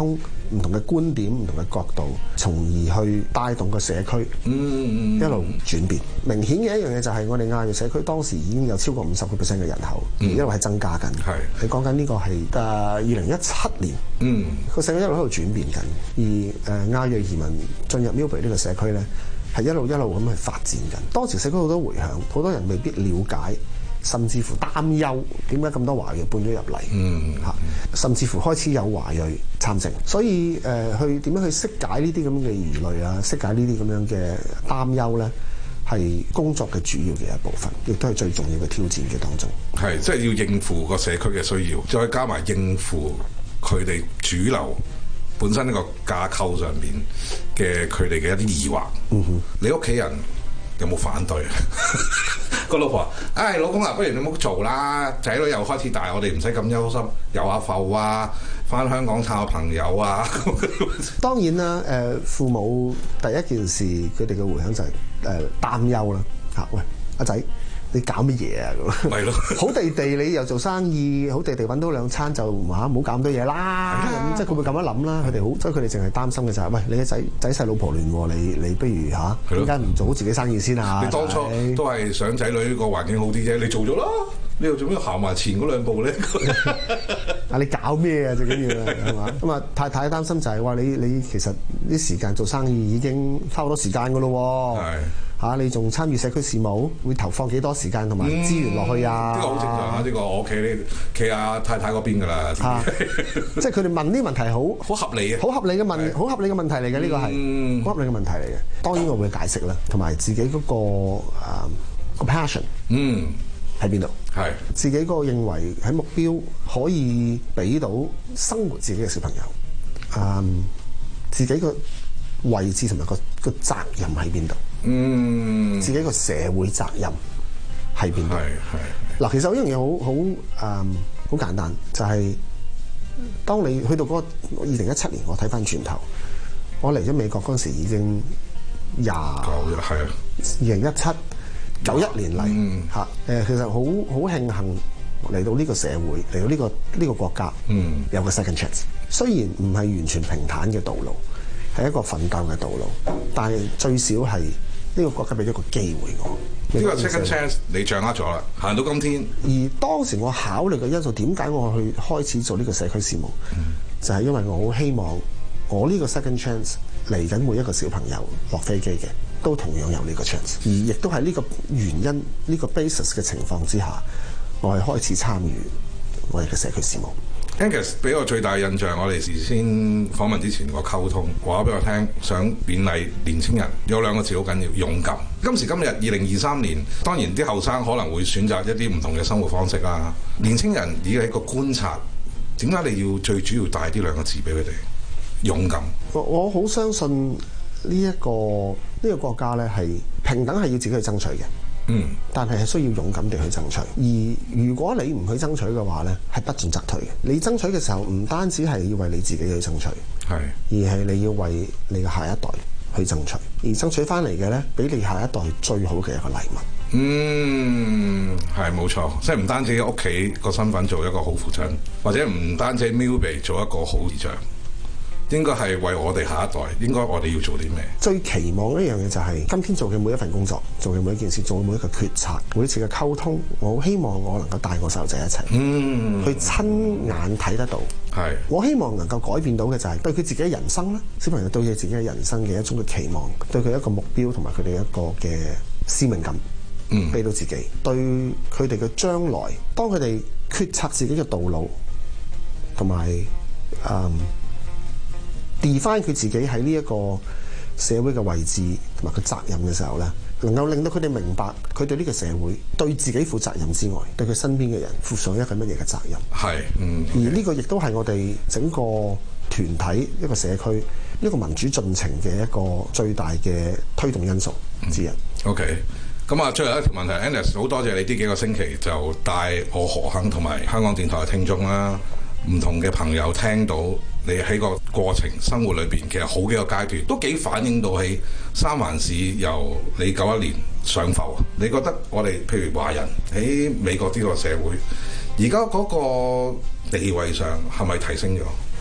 唔同嘅觀點、唔同嘅角度，從而去帶動個社區一路轉變。明顯嘅一樣嘢就係我哋亞裔社區當時已經有超過五十個 percent 嘅人口，嗯、一路係增加緊。係你講緊呢個係誒二零一七年，嗯，個社區一路喺度轉變緊，而誒、呃、亞裔移民進入 Millbrae 呢個社區咧，係一路一路咁去發展緊。當時社區好多迴響，好多人未必了解，甚至乎擔憂點解咁多華裔搬咗入嚟，嗯嚇，甚至乎開始有華裔參政，所以誒、呃、去點樣去釋解呢啲咁嘅疑慮啊，釋解呢啲咁樣嘅擔憂咧，係工作嘅主要嘅一部分，亦都係最重要嘅挑戰嘅當中。 係即係要應付個社區嘅需要，再加埋應付佢哋主流本身呢個架構上邊嘅佢哋嘅一啲疑惑。嗯哼，你屋企人有冇反對？個老婆話：唉、哎，老公啊，不如你唔好做啦，仔女又開始大，我哋唔使咁憂心，遊下埠啊，翻香港探下朋友啊。 當然啦，誒、呃、父母第一件事佢哋嘅回響就係誒擔憂啦。嚇，喂，阿仔，你搞乜嘢啊？咁係咯，好地地你又做生意，好地地揾到兩餐就嚇唔好搞咁多嘢啦。咁即係佢會咁樣諗啦。佢哋好，所以佢哋淨係擔心嘅就係、是，喂，你嘅仔仔細老婆亂喎，你你不如嚇點解唔做好自己生意先啊？ 你當初都係想仔女個環境好啲啫，你做咗啦，你又做咩行埋前嗰兩步咧？ 啊，你搞咩啊？最緊要係嘛？咁啊，太太擔心就係、是、話你你其實啲時間做生意已經花好多時間噶咯喎。係。嚇、啊！你仲參與社區事務，會投放幾多時間同埋資源落去啊？ 呢、嗯這個好正常啊！呢、這個我屋企呢企阿太太嗰邊㗎啦。 即係佢哋問呢個問題好好合理嘅， 好合理嘅問，好合理嘅問題嚟嘅。呢個係好合理嘅問題嚟嘅。當然我會解釋啦，同埋自己嗰、那個誒個 passion，嗯，喺邊度？係自己嗰個認為喺目標可以俾到生活自己嘅小朋友，嗯，自己個位置同埋個個責任喺邊度？嗯，自己個社會責任喺邊度？係係嗱，其實有一樣嘢好好誒好簡單，就係、是、當你去到嗰個二零一七年，我睇翻轉頭，我嚟咗美國嗰陣時已經廿九係啊，二零一七九一年嚟嚇誒，其實好好慶幸嚟到呢個社會，嚟到呢、這個呢、這個國家，嗯，有個 second chance。雖然唔係完全平坦嘅道路，係一個奮鬥嘅道路，但係最少係呢個國家俾咗個機會我。 呢個 second chance 你掌握咗啦，行到今天。 而當時我考慮嘅因素，點解我去開始做呢個社區事務，嗯、就係、是、因為我好希望我呢個 second chance 嚟緊每一個小朋友落飛機嘅，都同樣有呢個 chance。而亦都係呢個原因，呢、這個 basis 嘅情況之下，我係開始參與我哋嘅社區事務。 Angus 俾我最大嘅印象，我哋事先訪問之前個溝通話俾我聽，想勉勵年青人有兩個字好緊要，勇敢。今時今日二零二三年，當然啲後生可能會選擇一啲唔同嘅生活方式啦。年青人以一個觀察，點解你要最主要帶呢兩個字俾佢哋？勇敢。 我我好相信呢、這、一個呢、這個國家咧係平等，係要自己去爭取嘅。嗯，但係係需要勇敢地去爭取，而如果你唔去爭取嘅話咧，係不進則退嘅。你爭取嘅時候，唔單止係要為你自己去爭取，係，而係你要為你嘅下一代去爭取，而爭取翻嚟嘅咧，俾你下一代最好嘅一個禮物。 嗯，係冇錯，即係唔單止屋企個身份做一個好父親，或者唔單止 Millbrae 做一個好兒長。應該係為我哋下一代，應該我哋要做啲咩？ 最期望一樣嘢就係今天做嘅每一份工作，做嘅每一件事，做嘅每一個決策，每一次嘅溝通，我好希望我能夠帶我細路仔一齊，嗯，去親眼睇得到。係，我希望能夠改變到嘅就係對佢自己嘅人生啦，小朋友對佢自己嘅人生嘅一種嘅期望，對佢一個目標同埋佢哋一個嘅使命感，嗯，俾到自己，對佢哋嘅將來，當佢哋決策自己嘅道路，同埋嗯。define 佢自己喺呢一個社會嘅位置同埋個責任嘅時候咧，能夠令到佢哋明白佢對呢個社會對自己負責任之外，對佢身邊嘅人負上一個乜嘢嘅責任。係，嗯。而呢個亦都係我哋整個團體一個社區一個民主進程嘅一個最大嘅推動因素之一。 嗯、OK，咁啊，最後一條問題 Angus 好多謝你呢幾個星期就帶我何肯同埋香港電台嘅聽眾啦，唔同嘅朋友聽到。你喺個過程生活裏邊，其實好幾個階段都幾反映到喺三藩市由你九一年上浮。你覺得我哋譬如華人喺美國呢個社會，而家嗰個地位上係咪提升咗？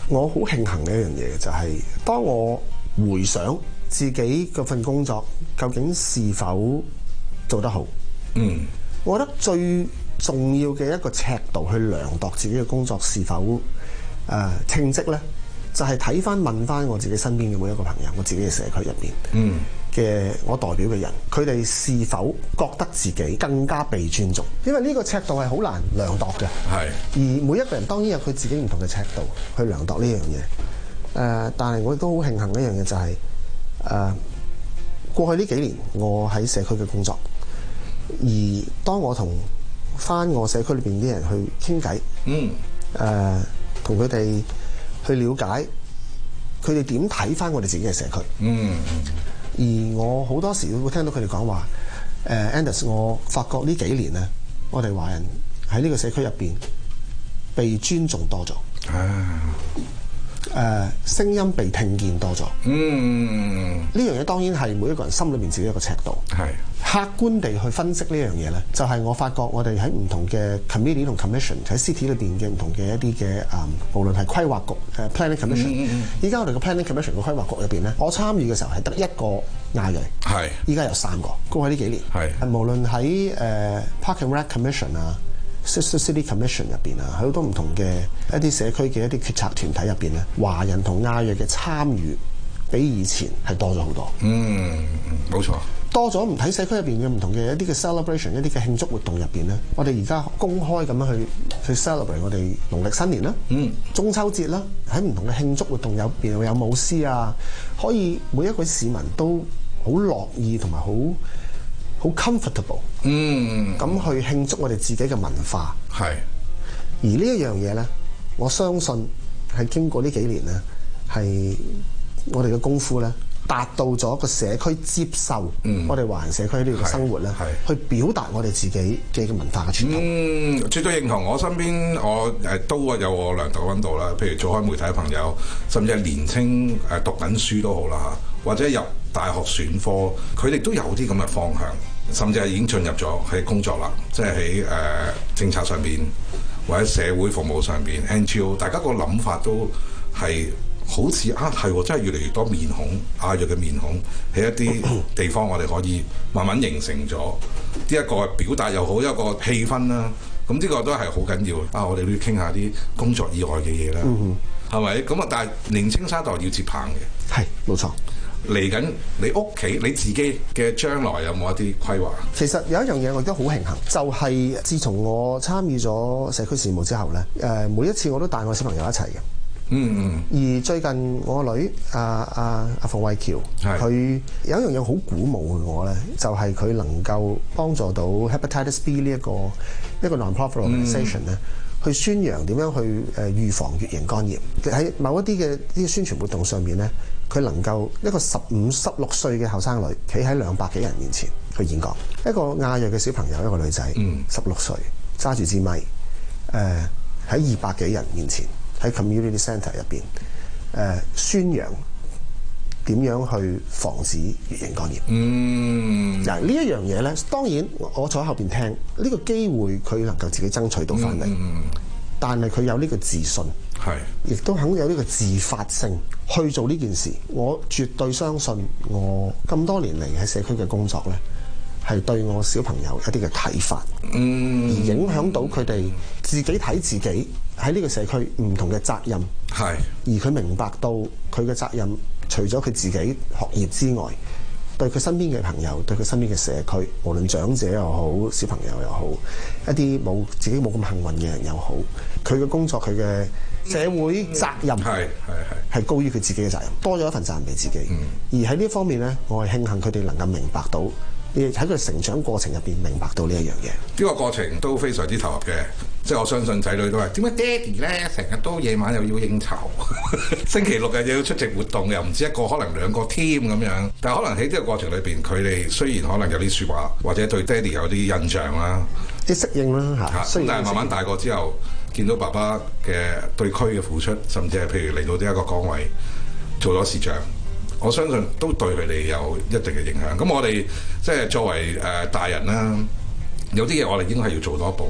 我好慶幸嘅一樣嘢就係、是，當我回想自己嗰份工作究竟是否做得好，嗯，我覺得最重要嘅一個尺度去量度自己嘅工作是否誒、呃、稱職咧，就係睇翻問翻我自己身邊嘅每一個朋友，我自己嘅社區入邊嘅我代表嘅人，佢哋是否覺得自己更加被尊重？因為呢個尺度係好難量度嘅，係。而每一個人當然有佢自己唔同嘅尺度去量度呢樣嘢。誒、呃，但係我亦都好慶幸一樣嘢就係、是、誒、呃、過去呢幾年我喺社區嘅工作，而當我同翻我社區裏邊啲人去傾偈，嗯，誒同佢哋去了解佢哋點睇翻我哋自己嘅社區，嗯，而我好多時會聽到佢哋講話，誒、呃、Anders， 我發覺呢幾年咧，我哋華人喺呢個社區入邊被尊重多咗，啊，誒、呃、聲音被聽見多咗，嗯，呢樣嘢當然係每一個人心裏面自己一個尺度，係。客觀地去分析呢樣嘢咧，就係、是、我發覺我哋喺唔同嘅 committee 同 commission 喺 city 裏邊嘅唔同嘅一啲嘅誒，無論係規劃局誒 planning commission，依、嗯、家、嗯、我哋個 planning commission 個規劃局入邊咧，我參與嘅時候係得一個亞裔，係，依家有三個，過去呢幾年，係，無論喺誒、uh, park and rec commission 啊 sister city commission 入邊啊，喺好多唔同嘅一啲社區嘅一啲決策團體入邊咧，華人同亞裔嘅參與比以前係多咗好多，嗯，冇錯。多咗唔睇社區入邊嘅唔同嘅一啲嘅 celebration， 一啲嘅慶祝活動入邊咧，我哋而家公開咁樣去去 celebrate 我哋農曆新年啦，嗯，中秋節啦，喺唔同嘅慶祝活動入邊有舞獅啊，可以每一位市民都好樂意同埋好好 comfortable， 嗯，咁去慶祝我哋自己嘅文化，係。而呢一樣嘢咧，我相信係經過呢幾年咧，係我哋嘅功夫咧。達到咗個社區接受，嗯、我哋華人社區呢個生活咧，去表達我哋自己嘅文化嘅傳統。嗯，絕對認同。我身邊我誒都有我量度嘅溫度啦。譬如做開媒體嘅朋友，甚至係年青誒讀緊書都好啦嚇，或者入大學選科，佢哋都有啲咁嘅方向，甚至係已經進入咗喺工作啦，即係喺誒政策上邊或者社會服務上邊 N G O， 大家個諗法都係。好似啊，係真係越嚟越多面孔亞裔嘅面孔喺一啲地方，我哋可以慢慢形成咗呢一個表達又好，一個氣氛啦。咁呢個都係好緊要啊！我哋都要傾下啲工作以外嘅嘢啦，係咪？咁啊，但係年青生代要接棒嘅，係冇錯。嚟緊你屋企你自己嘅將來有冇一啲規劃？其實有一樣嘢我覺得好慶幸，就係、是、自從我參與咗社區事務之後咧，誒每一次我都帶我小朋友一齊嘅。嗯嗯，而最近我個女阿阿阿馮慧喬，佢有一樣嘢好鼓舞我咧，就係、是、佢能夠幫助到 Hepatitis B 呢、這、一個一個 non-profit organisation 咧、嗯，去宣揚點樣去誒預防乙型肝炎。喺某一啲嘅啲宣傳活動上面咧，佢能夠一個十五、十六歲嘅後生女，企喺兩百幾人面前去演講。一個亞裔嘅小朋友，一個女仔，十六歲揸住支咪，誒喺二百幾人面前。喺 community centre 入邊，誒、呃、宣揚點樣去防止乙型肝炎。嗯，嗱呢一樣嘢咧，當然我坐喺後邊聽，呢、這個機會佢能夠自己爭取到翻嚟、嗯，但係佢有呢個自信，係，亦都肯有呢個自發性去做呢件事。我絕對相信我咁多年嚟喺社區嘅工作咧，係對我小朋友一啲嘅睇法，嗯，而影響到佢哋自己睇自己。喺呢個社區唔同嘅責任，係而佢明白到佢嘅責任，除咗佢自己學業之外，對佢身邊嘅朋友，對佢身邊嘅社區，無論長者又好，小朋友又好，一啲冇自己冇咁幸運嘅人又好，佢嘅工作，佢嘅社會責任係係係高於佢自己嘅責任，多咗一份責任俾自己。嗯、而喺呢方面咧，我係慶幸佢哋能夠明白到。喺佢成長過程入邊明白到呢一樣嘢，呢個過程都非常之投入嘅。即係我相信仔女都係點解爹哋咧成日都夜晚又要應酬，星期六日又要出席活動，又唔止一個，可能兩個 team 咁樣。但係可能喺呢個過程裏邊，佢哋雖然可能有啲説話或者對爹哋有啲印象啦，啲適應啦嚇。但係慢慢大個之後，見到爸爸嘅對區嘅付出，甚至係譬如嚟到呢一個崗位做咗市長。我相信都對佢哋有一定嘅影響。咁我哋即係作為誒大人啦，有啲嘢我哋應該係要做多一步嘅。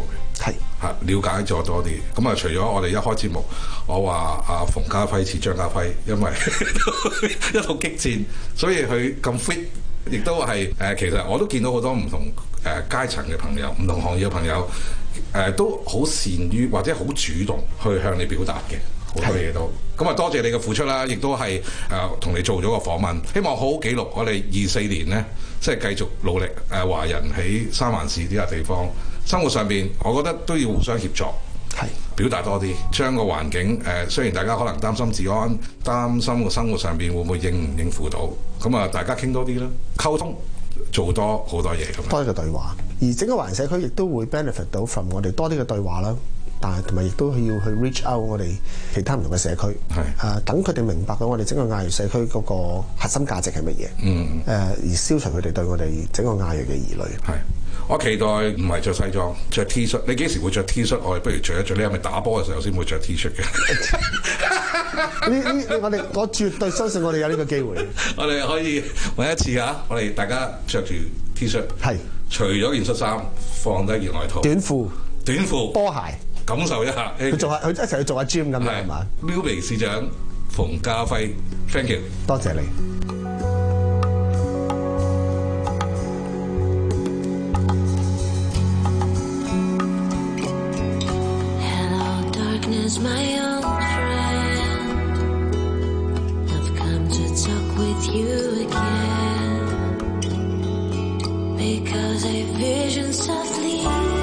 係嚇了解咗多啲。咁啊，除咗我哋一開節目，我話阿馮家輝似張家輝，因為一套激戰，所以佢咁 fit，亦都係誒。其實我都見到好多唔同誒階層嘅朋友，唔同行業嘅朋友誒，都好善於或者好主動去向你表達嘅。好多嘢都咁啊！多謝你嘅付出啦，亦都係誒同你做咗個訪問，希望好好記錄我哋二四年呢，即係繼續努力誒、呃、華人喺三藩市呢個地方生活上邊，我覺得都要互相協助，係表達多啲，將個環境誒、呃、雖然大家可能擔心治安，擔心個生活上邊會唔會應唔應付到，咁啊大家傾多啲啦，溝通做多好多嘢咁。多啲嘅對話，而整個華人社區亦都會 benefit 到 from 我哋多啲嘅對話啦。但係同埋亦都要去 reach out 我哋其他唔同嘅社區，係啊，等佢哋明白到我哋整個亞裔社區嗰個核心價值係乜嘢，嗯，誒、呃、而消除佢哋對我哋整個亞裔嘅疑慮。係，我期待唔係着西裝，着 T 恤。你幾時會着 T 恤？我哋不如着一着。你係咪打波嘅時候先會着 T 恤嘅？呢呢，我哋我絕對相信我哋有呢個機會。我哋可以揾一次嚇，我哋大家着住 T 恤，係除咗件恤衫，放低件外套，短褲、短褲、波鞋。感受一下，佢做下佢一齊去做下 gym 咁樣係嘛 ？Milby 市長馮家輝 ，thank you，多謝你。Hello darkness, my old friend. I've come to talk with you again because a vision softly.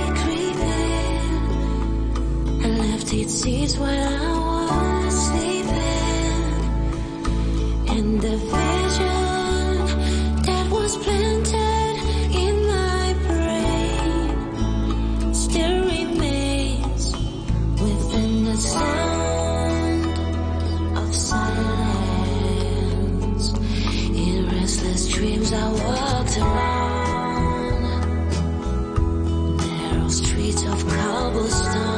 It sees when I was sleeping, and the vision that was planted in my brain still remains within the sound of silence. In restless dreams I walked along narrow streets of cobblestone.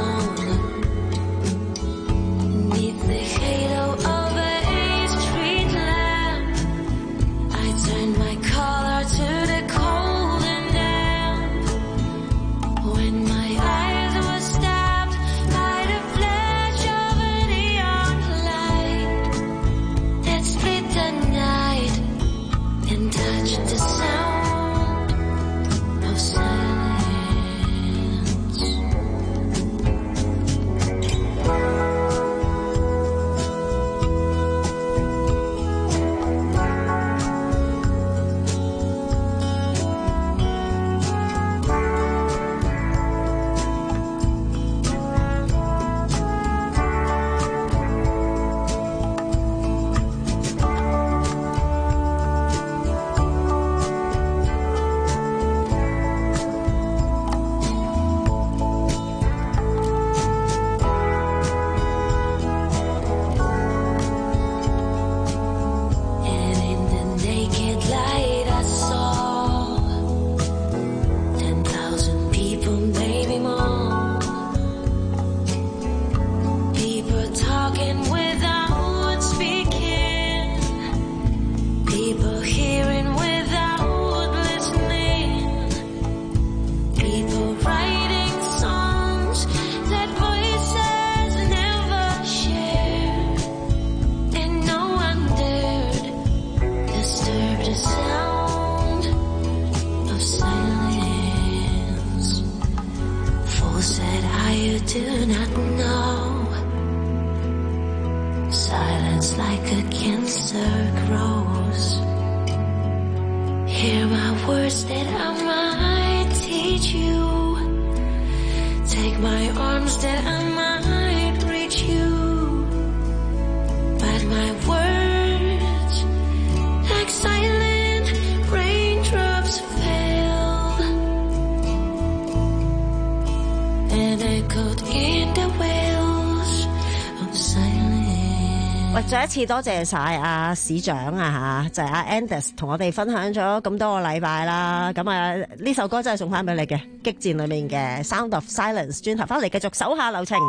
喂，再一次多謝晒阿市長啊嚇，就係阿 Andes 同我哋分享咗咁多個禮拜啦。咁啊，呢首歌真係送翻俾你嘅《激戰》裏面嘅《Sound of Silence》，轉頭翻嚟繼續手下留情。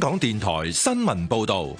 港電台新聞報道。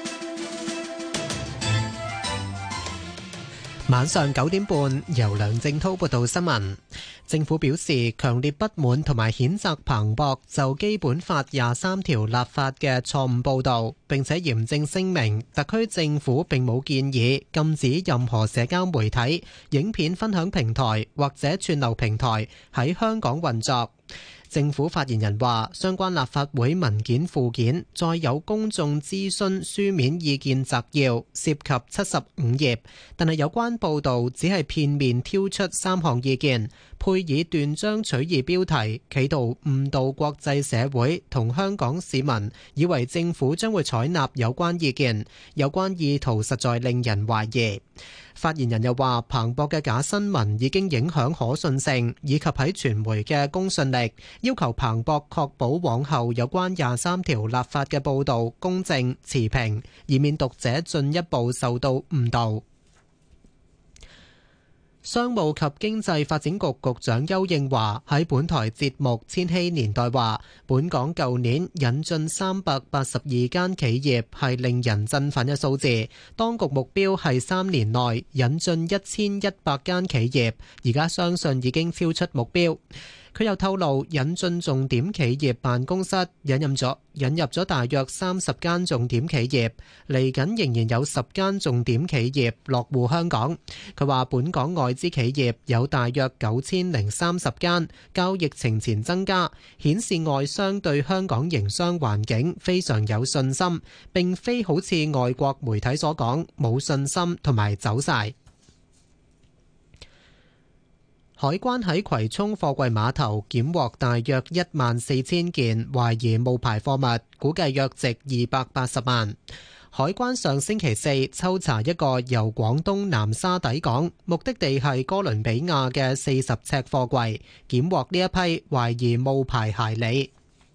晚上九點半，由梁正滔報道新聞。政府表示強烈不滿同埋譴責彭博就《基本法》廿三條立法嘅錯誤報導，並且嚴正聲明，特區政府並冇建議禁止任何社交媒體、影片分享平台或者串流平台喺香港運作。政府發言人話，相關立法會文件附件載有公眾諮詢書面意見摘要，涉及七十五頁，但係有關報導只係片面挑出三項意見，配以斷章取義標題，企圖誤導國際社會同香港市民，以為政府將會採納有關意見，有關意圖實在令人懷疑。發言人又話，彭博嘅假新聞已經影響可信性以及喺傳媒嘅公信力，要求彭博確保往後有關廿三條立法嘅報導公正持平，以免讀者進一步受到誤導。商務及經濟發展局局長邱應華喺本台節目《千禧年代》話，本港舊年引進三百八十二間企業係令人振奮嘅數字，當局目標係三年內引進一千一百間企業，而家相信已經超出目標。佢又透露，引進重點企業辦公室引入咗引入咗大約三十間重點企業，嚟緊仍然有十間重點企業落戶香港。佢話本港外資企業有大約九千零三十間，較疫情前增加，顯示外商對香港營商環境非常有信心，並非好似外國媒體所講冇信心同埋走晒。海關喺葵涌貨櫃碼頭檢獲大約一萬四千件懷疑冒牌貨物，估計約值二百八十萬。海關上星期四抽查一個由廣東南沙抵港，目的地係哥倫比亞嘅四十尺貨櫃，檢獲呢一批懷疑冒牌鞋履。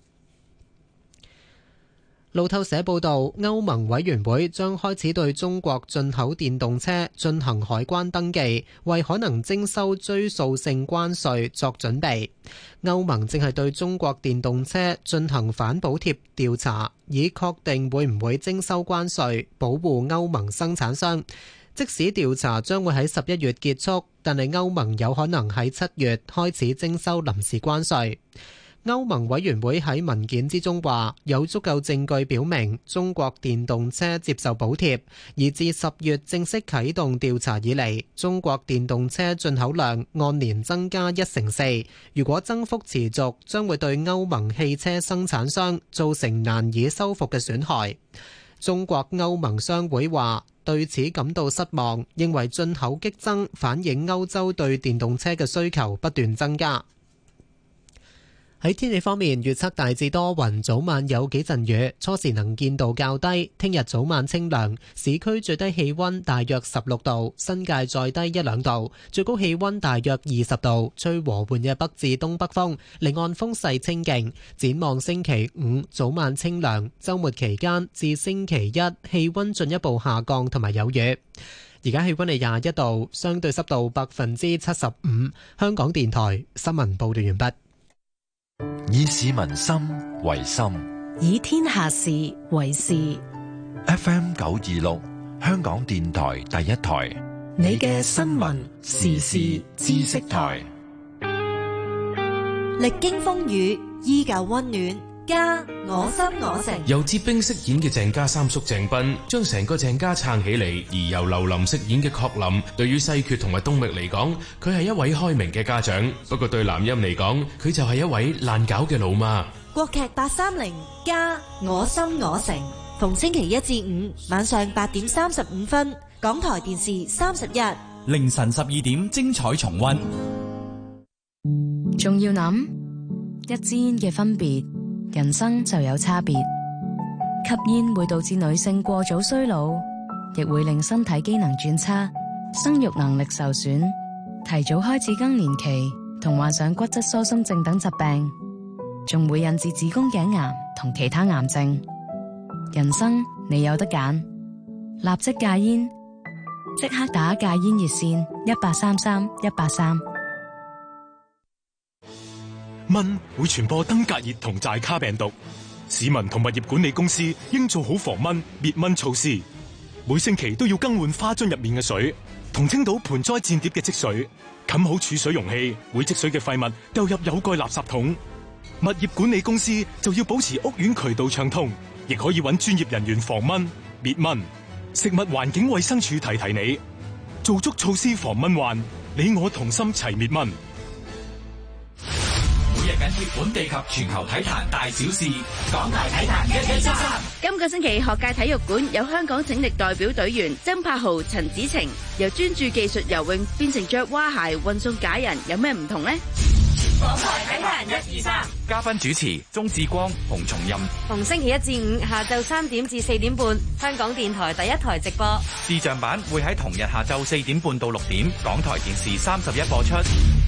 路透社報道，歐盟委員會將開始對中國進口電動車進行海關登記，為可能徵收追溯性關稅作準備。歐盟正係對中國電動車進行反補貼調查，以確定會唔會徵收關稅，保護歐盟生產商。即使調查將會喺十一月結束，但係歐盟有可能喺七月開始徵收臨時關稅。歐盟委員會喺文件之中話，有足夠證據表明中國電動車接受補貼，而自十月正式啟動調查以嚟，中國電動車進口量按年增加一成四。如果增幅持續，將會對歐盟汽車生產商造成難以修復嘅損害。中國歐盟商會話對此感到失望，認為進口激增反映歐洲對電動車嘅需求不斷增加。喺天氣方面，預測大致多雲，早晚有幾陣雨，初時能見度較低。聽日早晚清涼，市區最低氣溫大約十六度，新界再低一兩度，最高氣溫大約二十度，吹和緩嘅北至東北風，離岸風勢清勁。展望星期五早晚清涼，週末期間至星期一氣溫進一步下降同埋有雨。而家氣溫係廿一度，相對濕度百分之七十五。香港電台新聞報道完畢。 以市民心為心， 以天下事為事。 F M 九二六，香港電台第一台， 你嘅新聞時事知識台， 歷經風雨，依舊溫暖。家我心我城， 由哲冰飾演嘅鄭家三叔鄭斌，將成個鄭家撐起嚟；而由劉琳飾演嘅郝林，對於西決同埋東覓嚟講，佢係一位開明嘅家長；不過對南音嚟講，佢就係一位爛搞嘅老媽。 國劇八三零家我心我城，逢星期一至五晚上八點三十五分，港台電視三十一， 凌晨十二點精彩重溫。 仲要諗一支煙嘅分別，人生就有差別。吸煙會導致女性過早衰老，亦會令身體機能轉差，生育能力受損，提早開始更年期同患上骨質疏鬆症等疾病，仲會引致子宮頸癌同其他癌症。人生你有得揀，立即戒煙，即刻打戒煙熱線一八三三一八三。 蚊會傳播登革熱同寨卡病毒， 市民同物業管理公司應做好防蚊滅蚊措施，每星期都要更換花樽入面嘅水，同清倒盆栽墊碟嘅積水，冚好儲水容器，會積水嘅廢物丟入有蓋垃圾桶。物業管理公司就要保持屋苑渠道暢通，亦可以揾專業人員防蚊滅蚊。食物環境衛生署提提你，做足措施防蚊患，你我同心齊滅蚊。 每日緊貼本地及全球體壇大小事，港台體壇一一三。 今個星期學界體育館有香港拯溺代表隊員曾柏豪、陳子晴，由專注技術游泳變成着蛙鞋運送假人，有咩唔同呢？ 港台體壇一二三，嘉賓主持鍾志光、洪松蔭。 逢星期一至五下晝三點至四點半，香港電台第一台直播。 視像版會喺同日下晝四點半到六點，港台電視三十一播出。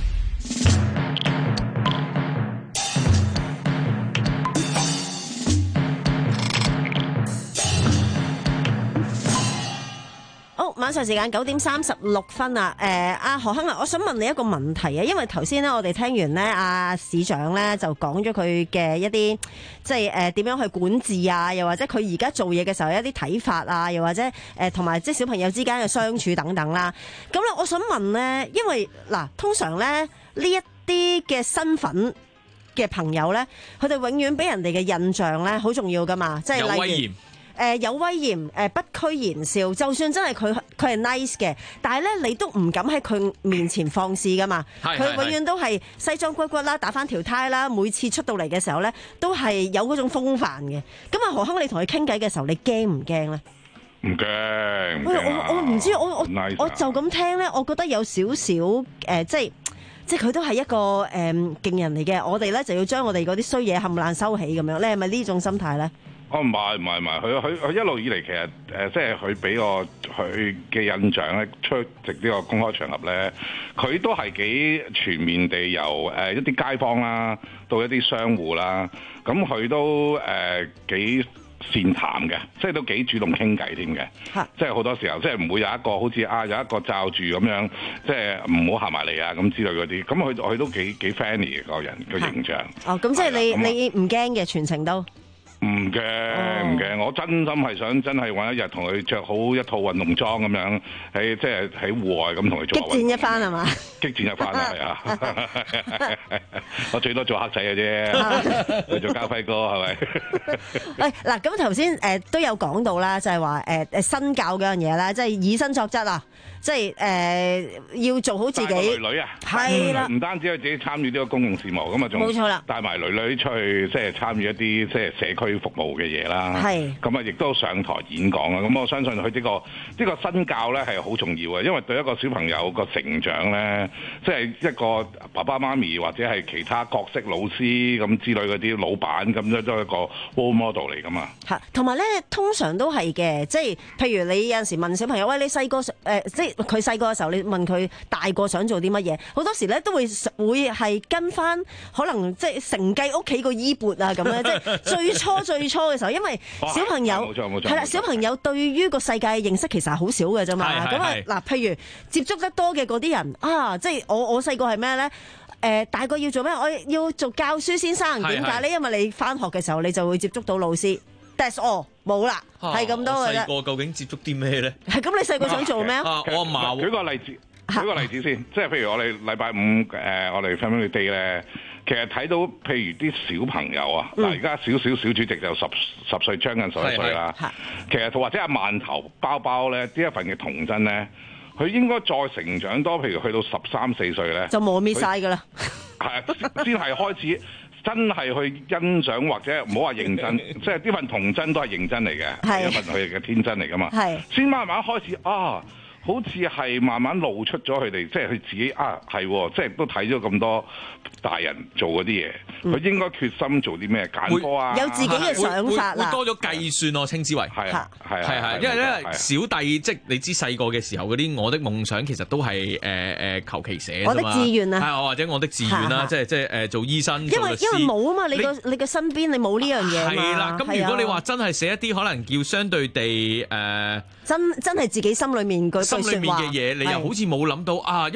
晚上時間九點三十六分啊！誒、呃，阿何鏗啊，我想問你一個問題啊，因為頭先咧我哋聽完咧阿市長咧就講咗佢嘅一啲即係誒點樣去管治啊，又或者佢而家做嘢嘅時候有一啲睇法啊，又或者誒同埋即係小朋友之間嘅相處等等啦。咁咧，我想問咧，因為嗱，通常咧呢一啲嘅身份嘅朋友咧，佢哋永遠俾人哋嘅印象咧好重要噶嘛，即係例如有威嚴。誒、呃、有威嚴，誒、呃、不拘言笑，就算真係佢佢係 nice 嘅，但係咧你都唔敢喺佢面前放肆噶嘛。佢永遠都係西裝骨骨啦，打翻條呔啦，每次出到嚟嘅時候咧，都係有嗰種風範嘅。咁啊，何鏗，你同佢傾偈嘅時候，你驚唔驚咧？ 唔驚， 我我唔知，我我 nice 我就咁聽咧，我覺得有少少誒，即係即係佢都係一個誒、呃、勁人嚟嘅。我哋咧就要將我哋嗰啲衰嘢冚唪唥收起咁樣。你係咪呢種心態咧？ 哦，唔係唔係唔係，佢佢佢一路以嚟其實誒、呃，即係佢俾我佢嘅印象咧，出席呢個公開場合咧，佢都係幾全面地由誒、呃、一啲街坊啦，到一啲商戶啦，咁佢都誒幾、呃、善談嘅，即係都幾主動傾偈添嘅，即係好多時候即係唔會有一個好似啊有一個罩住咁樣，即係唔好行埋嚟啊咁之類嗰啲，咁佢佢都幾幾 friendly 嘅個人個形象。 哦，咁即係你你唔驚嘅全程都。 唔驚唔驚，我真心係想真係揾一日同佢着好一套運動裝咁樣，喺即係喺戶外咁同佢做。激戰一番係嘛？激戰一番啊，係啊！我最多做黑仔嘅啫，去做家輝哥係咪？ 喂，嗱，咁頭先誒都有講到啦，就係話誒誒身教嗰樣嘢啦，即係以身作則啊！即係誒、呃、要做好自己， 女女啊， 係啦， 唔單止係自己參與呢個公共事務，咁啊仲冇錯啦，帶埋女女出去即係參與一啲即係社區服務嘅嘢啦。係咁啊，亦都上台演講啊。咁我相信佢呢、呢個呢、呢個身教咧係好重要嘅，因為對一個小朋友個成長咧，即係一個爸爸媽咪或者係其他角色老師咁之類嗰啲老闆咁樣都係一個 role model 嚟噶嘛。 係，同埋咧通常都係嘅，即係譬如你有陣時問小朋友，喂，你細個誒即係。佢細個嘅時候，你問佢大個想做啲乜嘢，好多時咧都會會係跟翻可能即係承繼屋企個衣缽啊咁樣，即係最初最初嘅時候，因為小朋友冇錯冇錯係啦，小朋友對於個世界嘅認識其實係好少嘅啫嘛。咁啊嗱，譬如接觸得多嘅嗰啲人啊，即係我我細個係咩咧？誒、呃、大個要做咩？我要做教書先生，點解咧？因為你翻學嘅時候，你就會接觸到老師。That's all 冇啦，係咁多嘅啫。 細個究竟接觸啲咩咧？ 係咁，你細個想做咩啊？ 我阿嫲舉個例子，舉個例子先，即係譬如我哋禮拜五誒、呃，我哋 Family Day 咧，其實睇到譬如啲小朋友啊，嗱而家小小小主席就十十歲將近十一歲啦，其實或者阿饅頭包包咧，呢一份嘅童真咧，佢應該再成長多，譬如去到十三四歲咧， 就磨滅晒㗎啦， 係先係開始。真係去欣賞或者唔好話認真，即係呢份童真都係認真嚟嘅，係一份佢哋嘅天真嚟噶嘛。係先慢慢開始啊，好似係慢慢露出咗佢哋，即係佢自己啊，係即係都睇咗咁多大人做嗰啲嘢，佢、嗯、應該決心做啲咩揀科啊， 有自己嘅想法啦， 會多咗計算我稱之為係啊係係係，因為咧小弟即係你知細個嘅時候嗰啲我的夢想其實都係誒誒求其寫我的志願啊， 係或者我的志願啦，即係即係誒做醫生， 因為因為冇啊嘛，你個你嘅身邊你冇呢樣嘢嘛， 係啦。咁如果你話真係寫一啲可能叫相對地誒、呃、 真真係自己心裏面嗰句説話， 心裏面嘅嘢，你又好似冇諗到啊，因為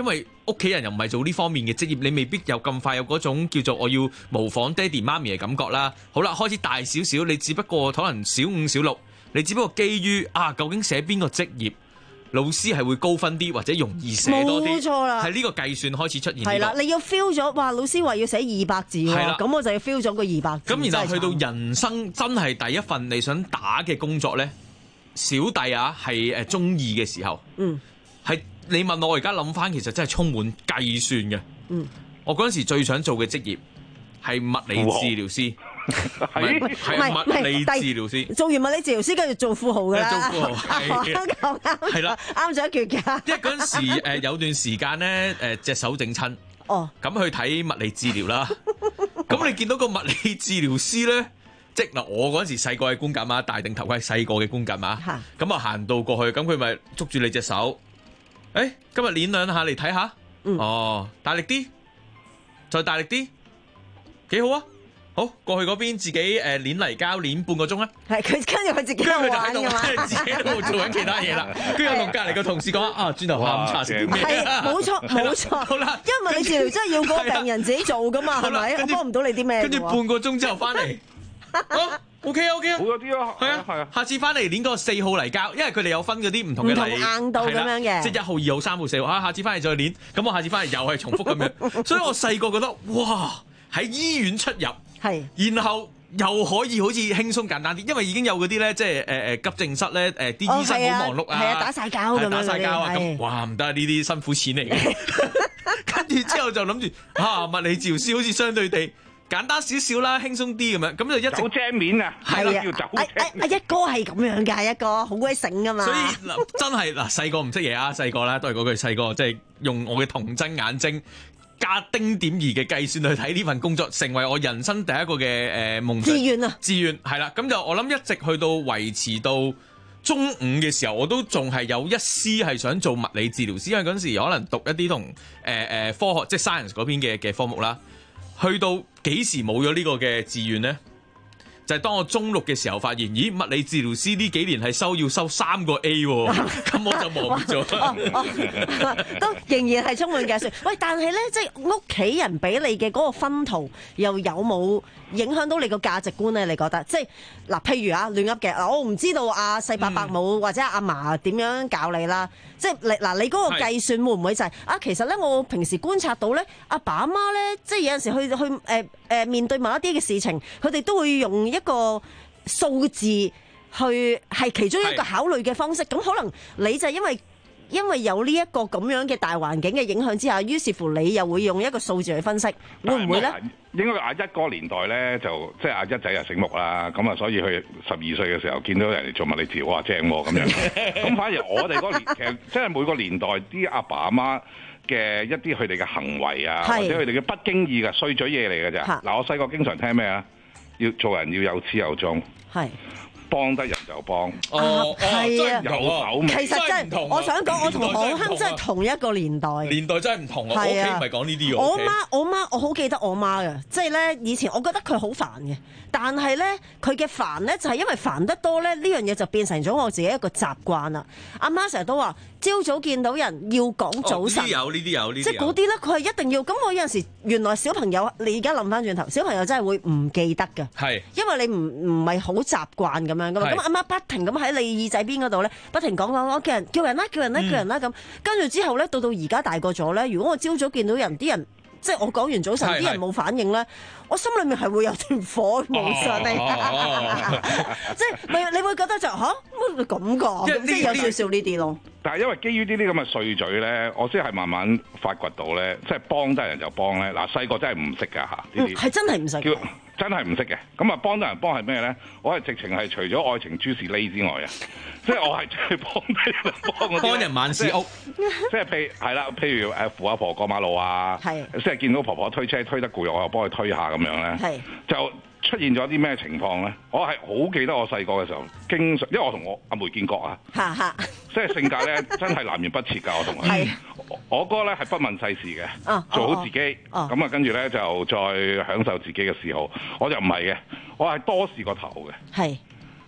屋企人又唔係做呢方面嘅職業，你未必有咁快有嗰種叫做我要模仿爹哋媽咪嘅感覺啦。好啦，開始大少少，你只不過可能小五小六，你只不過基於啊，究竟寫邊個職業，老師係會高分啲或者容易寫多啲，冇錯啦，係呢個計算開始出現、這個。係啦， 你要 feel 咗，哇！老師話要寫二百字喎，咁我就要 feel 咗個二百字。 咁然後去到人生真係第一份你想打嘅工作咧，小弟啊係誒中二嘅時候，嗯，係你問我，我而家諗翻，其實真係充滿計算嘅。嗯，我嗰陣時最想做嘅職業係物理治療師。係係物理治療師， 做完物理治療師跟住做富豪㗎啦， 做富豪係係啦， 啱咗一橛㗎。 因為嗰陣時誒有段時間咧誒隻手整親，哦，咁去睇物理治療啦。咁你見到個物理治療師咧，即係嗱我嗰陣時細個嘅觀感啊，戴定頭盔細個嘅觀感啊，咁啊行到過去，咁佢咪捉住你隻手，誒今日練兩下嚟睇下，哦大力啲，再大力啲，幾好啊！好，過去嗰邊自己誒攣泥膠攣半個鐘啊！係佢跟住佢自己喺度玩㗎嘛，自己喺度做緊其他嘢啦。跟住我同隔離個同事講啊，轉頭下午茶食啲咩？係冇錯冇錯。好啦，因為你治療真係要個病人自己做㗎嘛，係咪？我幫唔到你啲咩？跟住半個鐘之後翻嚟，啊 OK 啊 OK 啊，好咗啲啊，係啊係啊。下次翻嚟攣嗰個四號泥膠，因為佢哋有分嗰啲唔同嘅泥硬度咁樣嘅，即係一號、二號、三號、四號。啊，下次翻嚟再攣，咁我下次翻嚟又係重複咁樣。所以我細個覺得哇，喺醫院出入。係，然後又可以好似輕鬆簡單啲，因為已經有嗰啲咧，即係誒誒急症室咧，誒啲醫生好忙碌啊，係啊，打晒膠咁樣，打晒膠啊，咁哇唔得，呢啲辛苦錢嚟嘅。跟住之後就諗住啊，物理治療師好似相對地簡單少少啦，輕鬆啲咁樣，咁就一直走正面啊，係啊，叫走正面。阿一哥係咁樣㗎，一哥好鬼醒㗎嘛。所以嗱，真係嗱，細個唔識嘢啊，細個咧都係嗰句細個，即係用我嘅童真眼睛。加丁點二嘅計算去睇呢份工作，成為我人生第一個嘅誒夢想。志願啊，志願係啦，咁就我諗一直去到維持到中五嘅時候，我都仲係有一絲係想做物理治療師，因為嗰陣時可能讀一啲同誒誒科學即係 science 嗰邊嘅嘅科目啦。去到幾時冇咗呢個嘅志願呢？就係當我中六嘅時候發現，咦，物理治療師呢幾年係收要收三個 A 喎，咁我就忘咗。都仍然係充滿計算。喂，但係咧，即係屋企人俾你嘅嗰個薰陶，又有冇影響到你個價值觀咧？你覺得？即係嗱，譬如啊，亂噏嘅嗱，我唔知道阿細伯伯母或者阿嫲點樣教你啦。即係你嗱，你嗰個計算會唔會就係、是、啊？其實咧，我平時觀察到咧，阿爸阿媽咧，即係有陣時去去誒誒、呃、面對某一啲嘅事情，佢哋都會用一個數字去係其中一個考慮嘅方式。咁可能你就因為因為有呢一個咁樣嘅大環境嘅影響之下，於是乎你又會用一個數字去分析，會唔會咧？ 應該阿一個年代咧，就即係阿一仔又醒目啦，咁啊，所以佢十二歲嘅時候見到人哋做物理治療，哇正喎咁樣。咁反而我哋嗰年其實即係每個年代啲阿爸阿媽嘅一啲佢哋嘅行為啊，或者佢哋嘅不經意嘅碎嘴嘢嚟嘅咋。嗱，我細個經常聽咩啊？要做人要有始有終。係。幫得人就幫， 哦，係啊， 有手尾。 其實真係，我想講，我同黃亨真係同一個年代。 年代真係唔同啊！我屋企唔係講呢啲嘅。 我媽，我媽，我好記得我媽嘅，即係咧以前，我覺得佢好煩嘅，但係咧佢嘅煩咧就係因為煩得多咧，呢樣嘢就變成咗我自己一個習慣啦。阿媽成日都話，朝早見到人要講早晨。 呢啲有，呢啲有，呢啲有。 即係嗰啲咧，佢係一定要。咁我有陣時，原來小朋友，你而家諗翻轉頭，小朋友真係會唔記得㗎。係。因為你唔唔係好習慣咁樣噶嘛。咁阿媽不停咁喺你耳仔邊嗰度咧，不停講講講，叫人叫人啦，叫人啦，叫人啦咁。跟住之後咧，到到而家大個咗咧，如果我朝早見到人，啲人即係我講完早晨，啲人冇反應咧，我心裏面係會有團火冇上嚟，即係你你會覺得就嚇乜咁講，即係有少少呢啲咯。 但係因為基於呢啲咁嘅碎嘴咧，我先係慢慢發掘到咧，即係幫得人就幫咧。嗱，細個真係唔識㗎嚇，呢啲係真係唔識， 叫真係唔識嘅。咁啊，幫得人幫係咩咧？我係直情係除咗愛情諸事呢之外啊，即係我係真係幫得人幫嗰啲。幫人萬事屋，即係譬係啦，譬如誒扶阿婆過馬路啊，即係見到婆婆推車推得攰，我又幫佢推下咁樣咧，就出現咗啲咩情況咧？我係好記得我細個嘅時候，經常因為我同我阿梅見過啊，即係性格咧真係南轅北轍㗎。我同佢，我哥咧係不問世事嘅，做好自己，咁啊跟住咧就再享受自己嘅嗜好。我就唔係嘅，我係多事過頭嘅。係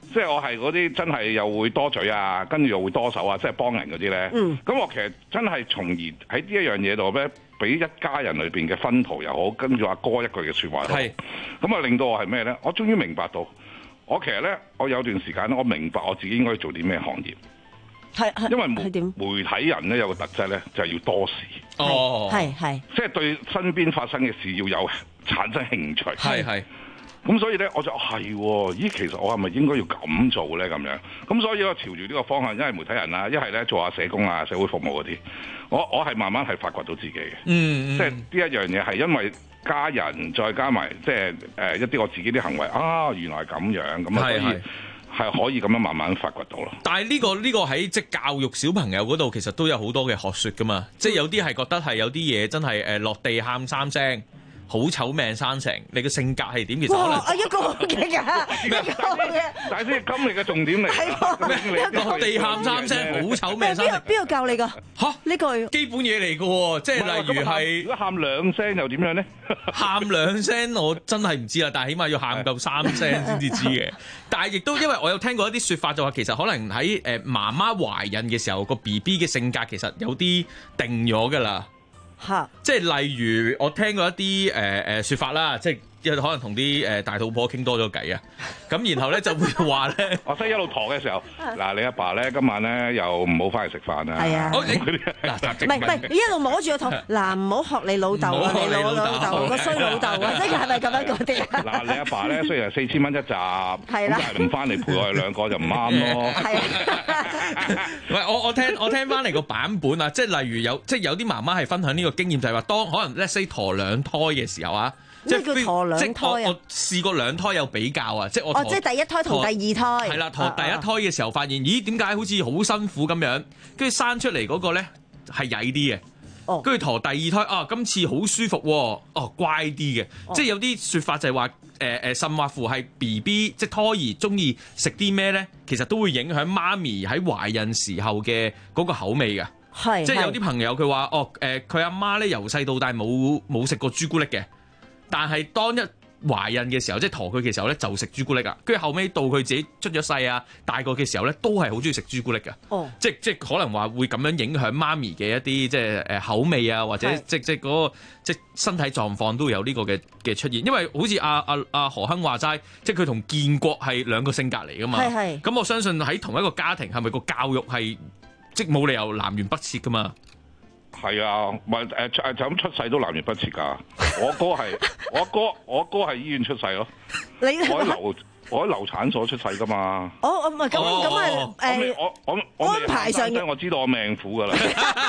即係我係嗰啲真係又會多嘴啊，跟住又會多手啊，即係幫人嗰啲咧。咁、嗯、我其實真係從而喺呢一樣嘢度咧，俾一家人裏邊嘅薰陶又好，跟住阿哥一句嘅説話都好，咁啊令到我係咩咧？我終於明白到，我其實咧，我有段時間咧，我明白我自己應該做啲咩行業。係因為媒媒體人咧有個特質咧，就係、是、要多事。 哦，係係， 即係對身邊發生嘅事要有產生興趣。 係係。 咁所以咧，我就係喎，咦，其實我係咪應該要咁做咧？咁樣，咁所以我朝住呢個方向，一係媒體人啦，一係咧做下社工啊、社會服務嗰啲，我我係慢慢係發掘到自己嘅。嗯，即係呢一樣嘢係因為家人再加埋即係誒一啲我自己啲行為啊，原來係咁樣，咁啊所以係可以咁樣慢慢發掘到咯。 但係呢個呢個喺即係教育小朋友嗰度，其實都有好多嘅學説噶嘛。即係有啲係覺得係有啲嘢真係誒落地喊三聲。好醜命生成，你嘅性格係點？其實可能啊一個嘅㗎，一個嘅。 但係先係今日嘅重點嚟。 係落地喊三聲，好醜命生成。 邊個教你㗎？嚇呢句基本嘢嚟㗎喎，即係例如係如果喊兩聲又點樣咧？ 喊兩聲我真係唔知啦，但係起碼要喊夠三聲先至知嘅。但係亦都因為我有聽過一啲説法，就話其實可能喺誒媽媽懷孕嘅時候，個 B B 嘅性格其實有啲定咗㗎啦。 嚇！ 即係例如我聽過一啲誒誒説法啦，即係可能同啲誒大肚婆傾多咗偈啊，咁然後咧就會話咧， 我即係一路陀嘅時候，嗱你阿爸咧今晚咧又唔好翻嚟食飯啊！ 係啊，唔係唔係，你一路摸住個肚，嗱唔好學你老豆啊，你老老豆個衰老豆啊，即係係咪咁樣嗰啲啊？ 嗱你阿爸咧雖然係四千蚊一集，係啦，唔翻嚟陪我哋兩個就唔啱咯。 係啊，喂，我我聽我聽翻嚟個版本啊，即係例如有即係有啲媽媽係分享呢個經驗，就係話當可能 let's say 陀兩胎嘅時候啊。 咩叫陀兩胎啊？ 我，我試過兩胎有比較啊，即係我哦，即係第一胎同第二胎。 係啦，陀第一胎嘅時候發現，咦點解好似好辛苦咁樣？跟住生出嚟嗰個咧係曳啲嘅。哦。跟住陀第二胎啊，今次好舒服喎，哦乖啲嘅。哦、即係有啲説法就係話，誒、呃、誒，甚或乎係 B B 即係胎兒中意食啲咩咧，其實都會影響媽咪喺懷孕時候嘅嗰個口味嘅。係。即係有啲朋友佢話，哦誒，佢阿媽咧由細到大冇冇食過朱古力嘅。但係當一懷孕嘅時候，即係陀佢嘅時候咧，就食朱古力啊！跟住後尾到佢自己出咗世啊，大個嘅時候咧，都係好中意食朱古力㗎。哦，即係即係可能話會咁樣影響媽咪嘅一啲即係誒口味啊，或者即即嗰個即係身體狀況都會有呢個嘅嘅出現。因為好似阿阿阿何亨話齋，即係佢同建國係兩個性格嚟㗎嘛。係係。咁我相信喺同一個家庭係咪個教育係即冇理由南轅北轍㗎嘛？ 係啊，唔係誒就咁出世都南轅北轍㗎。我哥係我哥，我哥係醫院出世咯。你我喺流我喺流產所出世㗎嘛。 哦哦，唔係咁咁啊誒， 我我安排上我知道我命苦㗎啦。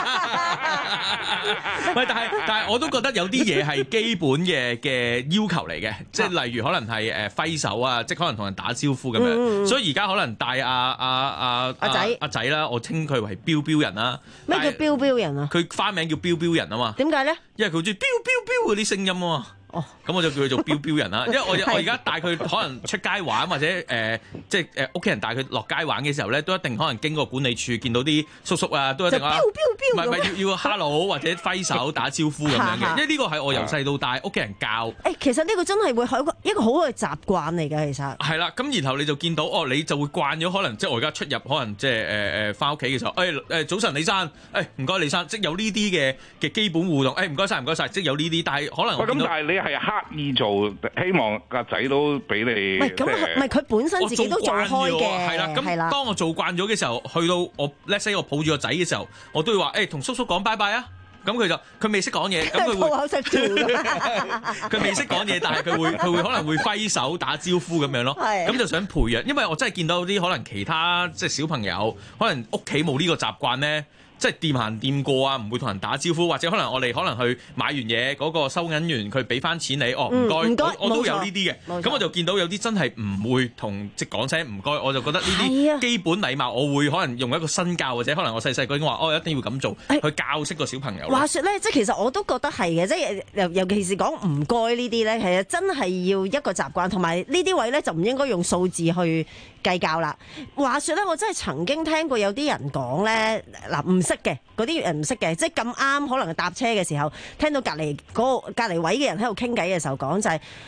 喂，但係但係我都覺得有啲嘢係基本嘅嘅要求嚟嘅，即係例如可能係誒揮手啊，即係可能同人打招呼咁樣。嗯、所以而家可能帶阿阿阿阿仔阿仔啦，我稱佢為標標人啦。 咩叫標標人啊？ 佢花名叫標標人啊嘛。點解咧？ 因為佢好中意標標標嗰啲聲音啊嘛。哦，咁我就叫佢做標標人啦，因為我我而家帶佢可能出街玩或者誒、呃，即係誒屋企人帶佢落街玩嘅時候咧，都一定可能經過管理處見到啲叔叔啊，都一定話，唔係唔係要要 hello 或者揮手打招呼咁樣嘅，因為呢個係我由細到大屋企人教。 誒，其實呢個真係會係一個一個好嘅習慣嚟嘅，其實係啦。咁然後你就見到哦，你就會慣咗，可能即係我而家出入，可能即係誒誒翻屋企嘅時候，誒、哎、誒早晨李生，誒唔該李生，即係有呢啲嘅嘅基本互動，誒唔該晒唔該晒，即係有呢啲，但係可能我見到。 咁但係你係刻意做，希望個仔都俾你。 唔係咁，唔係佢本身自己都做開嘅。 係啦，咁當我做慣咗嘅時候，去到我 let's say 我抱住個仔嘅時候，我都會話誒同叔叔講拜拜啊。咁佢就佢未識講嘢，咁佢會口食住。 佢未識講嘢，但係佢會佢會可能會揮手打招呼咁樣咯。咁就想培養，因為我真係見到啲可能其他即係小朋友，可能屋企冇呢個習慣咧。即係掂行掂過啊，唔會同人打招呼，或者可能我哋可能去買完嘢嗰、嗰個收銀員佢俾翻錢你，哦唔該、嗯，我我都有呢啲嘅，咁我就見到有啲真係唔會同即係講聲唔該，我就覺得呢啲基本禮貌，我會可能用一個身教，或者可能我細細個已經話哦一定要咁做，去教識個小朋友。 話說咧，即係其實我都覺得係嘅，即係尤尤其是講唔該呢啲咧，其實真係要一個習慣，同埋呢啲位咧就唔應該用數字去計較啦。話說咧，我真係曾經聽過有啲人講咧，嗱唔識嘅嗰啲人唔識嘅，即係咁啱可能搭車嘅時候，聽到隔離嗰個隔離位嘅人喺度傾偈嘅時候講就係、是，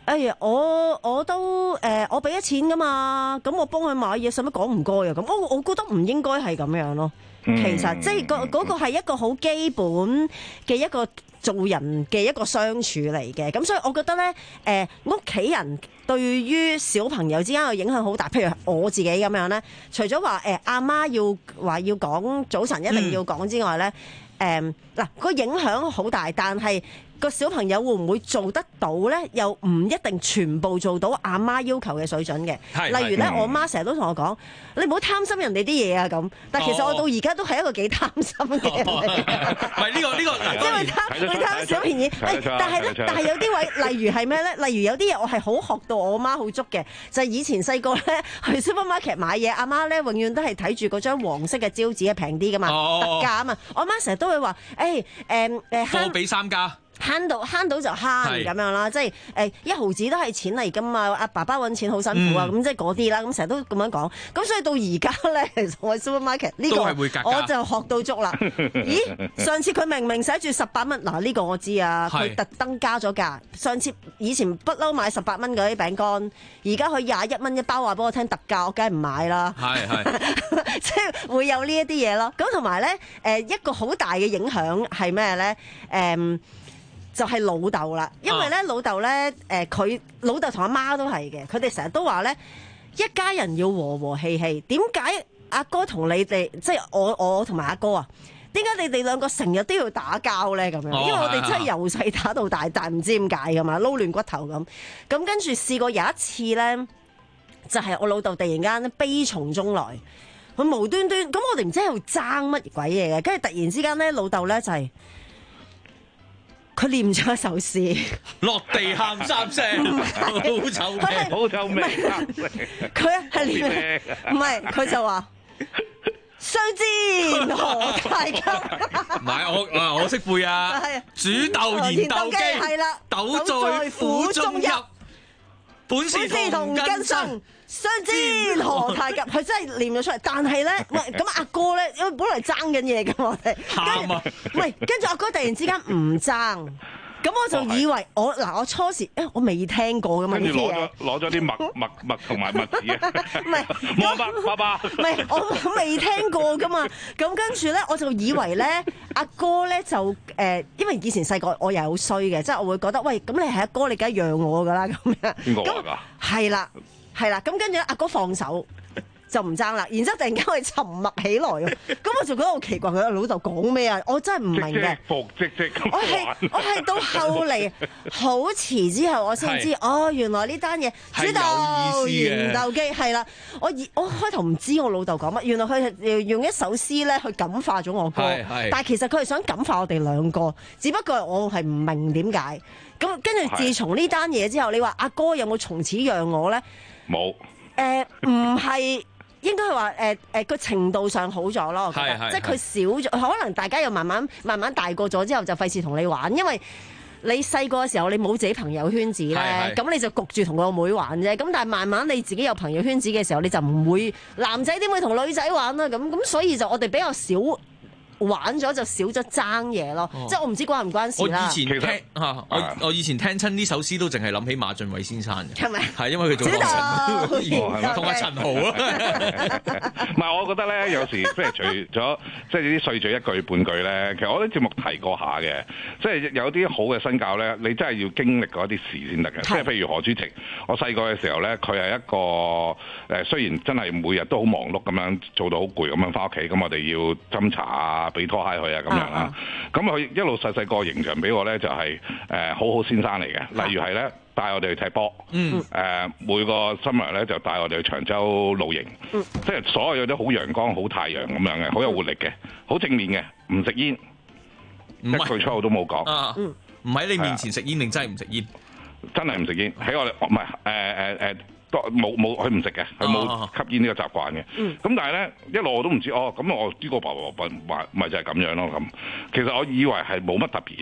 哎呀，我我都誒、呃，我俾咗錢噶嘛，咁我幫佢買嘢，使乜講唔該啊？咁我我覺得唔應該係咁樣咯。嗯、其實即係嗰嗰個係一個好基本嘅一個做人嘅一個相處嚟嘅。咁所以我覺得咧，誒屋企人對於小朋友之間嘅影響好大。譬如我自己咁樣咧，除咗話誒阿媽要話要講早晨一定要講之外咧，誒嗱個影響好大，但係個小朋友會唔會做得到咧？又唔一定全部做到阿媽要求嘅水準嘅。例如咧，我媽成日都同我講：你唔好貪心人哋啲嘢啊咁。但係其實我到而家都係一個幾貪心嘅人嚟嘅。 唔係呢個呢個， 因為貪會貪小便宜。誒，但係咧，但係有啲位，例如係咩咧？例如有啲嘢我係好學到我媽好足嘅，就係以前細個咧去 supermarket 買嘢，阿媽咧永遠都係睇住嗰張黃色嘅招紙係平啲㗎嘛，特價啊嘛。我媽成日都會話：誒誒誒， 貨比三家。 慳到慳到就慳咁樣啦，即係誒一毫子都係錢嚟噶嘛，阿爸爸揾錢好辛苦啊，咁、嗯、即係嗰啲啦，咁成日都咁樣講，咁所以到而家咧，其實我喺 supermarket 呢個我就學到足啦。咦，上次佢明明寫住十八蚊，嗱、這、呢個我知啊，佢特登加咗價。上次以前不嬲買十八蚊嗰啲餅乾，而家佢廿一蚊一包，話俾我聽特價，我梗係唔買啦。係係，即係會有呢一啲嘢咯。咁同埋咧，誒一個好大嘅影響係咩咧？誒、嗯。就係老豆啦，因為咧、啊、老豆咧，誒佢老豆同阿媽都係嘅，佢哋成日都話咧，一家人要和和氣氣。點解阿哥同你哋，即係我我同埋阿哥啊？點解你哋兩個成日都要打交咧？咁樣，因為我哋真係由細打到大，但係唔知點解噶嘛，撈亂骨頭咁。咁跟住試過有一次咧，就係、是、我老豆突然間悲從中來，佢無端端咁，我哋唔知喺度爭乜鬼嘢嘅，跟住突然之間咧，老豆咧就係、是。佢念咗一首詩， 落地喊三聲，好臭味，好臭味。 佢係念，唔係佢就話相煎何太急。 唔係我啊，我識背啊。煮豆燃豆萁，係啦，豆在釜中泣，本是同根生。相煎何太急，佢真係念咗出嚟。但係咧，喂，咁阿哥咧，因為本來爭緊嘢嘅我哋，喊啊！喂，跟住阿哥突然之間唔爭，咁我就以為我嗱，我初時誒，我未聽過噶嘛呢啲嘢。跟住攞咗攞咗啲麥麥麥同埋麥子啊！唔係，冇麥爸爸。唔係，我未聽過噶嘛。咁跟住咧，我就以為咧，阿哥咧就誒，因為以前細個我又係好衰嘅，即係我會覺得，喂，咁你係阿哥，你梗係讓我噶啦咁樣。邊個嚟㗎？係啦。係啦，咁跟住阿哥放手就唔爭啦，然之後突然間佢沉默起來，咁我就覺得好奇怪，佢老豆講咩啊？我真係唔明嘅。復即即咁我係我係到後嚟好遲之後我先知，哦，原來呢單嘢煮豆燃豆萁係啦。我我開頭唔知我老豆講乜，原來佢係用一首詩咧去感化咗我哥，但係其實佢係想感化我哋兩個，只不過我係唔明點解。咁跟住自從呢單嘢之後，你話阿哥有冇從此讓我咧？冇，誒唔係應該係話誒誒個程度上好咗咯，我覺得，即係佢少咗，可能大家又慢慢慢慢大個咗之後就費事同你玩，因為你細個嘅時候你冇自己朋友圈子咧，咁你就焗住同個妹玩啫。咁但係慢慢你自己有朋友圈子嘅時候，你就唔會男仔點會同女仔玩啦？咁咁所以就我哋比較少。玩咗就少咗爭嘢咯，哦、即係我唔知關唔關事啦。 我以前聽嚇、啊，我我以前聽親呢首詩都淨係諗起馬浚偉先生嘅，係咪？係因為佢做歌神，同阿陳豪咯。 唔係，我覺得咧，有時即係除咗即係啲碎嘴一句半句咧，其實我啲節目提過下嘅，即係有啲好嘅身教咧，你真係要經歷過一啲事先得嘅。即係譬如何主席，我細個嘅時候咧，佢係一個誒，雖然真係每日都好忙碌咁樣做到好攰咁樣翻屋企，咁我哋要斟茶啊。俾拖鞋佢啊咁樣啦，咁佢、uh huh. 一路細細個形象俾我咧就係、是、誒、呃、好好先生嚟嘅，例如係咧帶我哋去踢波，誒、uh huh. 呃、每個 summer 咧就帶我哋去長洲露營，uh huh. 即係所有嘢都好陽光、好太陽咁樣嘅，好有活力嘅，好正面嘅，唔食煙，一句粗口都冇講， 唔喺、uh huh. 你面前食煙定真係唔食煙？ 真係唔食煙，喺我哋唔係誒誒誒。冇冇佢唔食嘅，佢冇吸煙呢個習慣嘅。咁、嗯、但係咧一路我都唔知哦。咁我呢個爸爸咪咪就係咁樣咯。咁其實我以為係冇乜特別嘢嘅，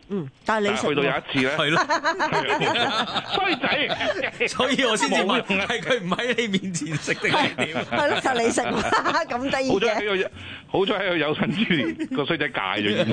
嗯，但係你去到有一次咧， 係咯， 衰仔， 所以我先至問係佢唔喺你面前食定係點？ 係咯，就你食咁得意好彩嘅。 喺個好彩喺個有生之年個衰仔戒咗先，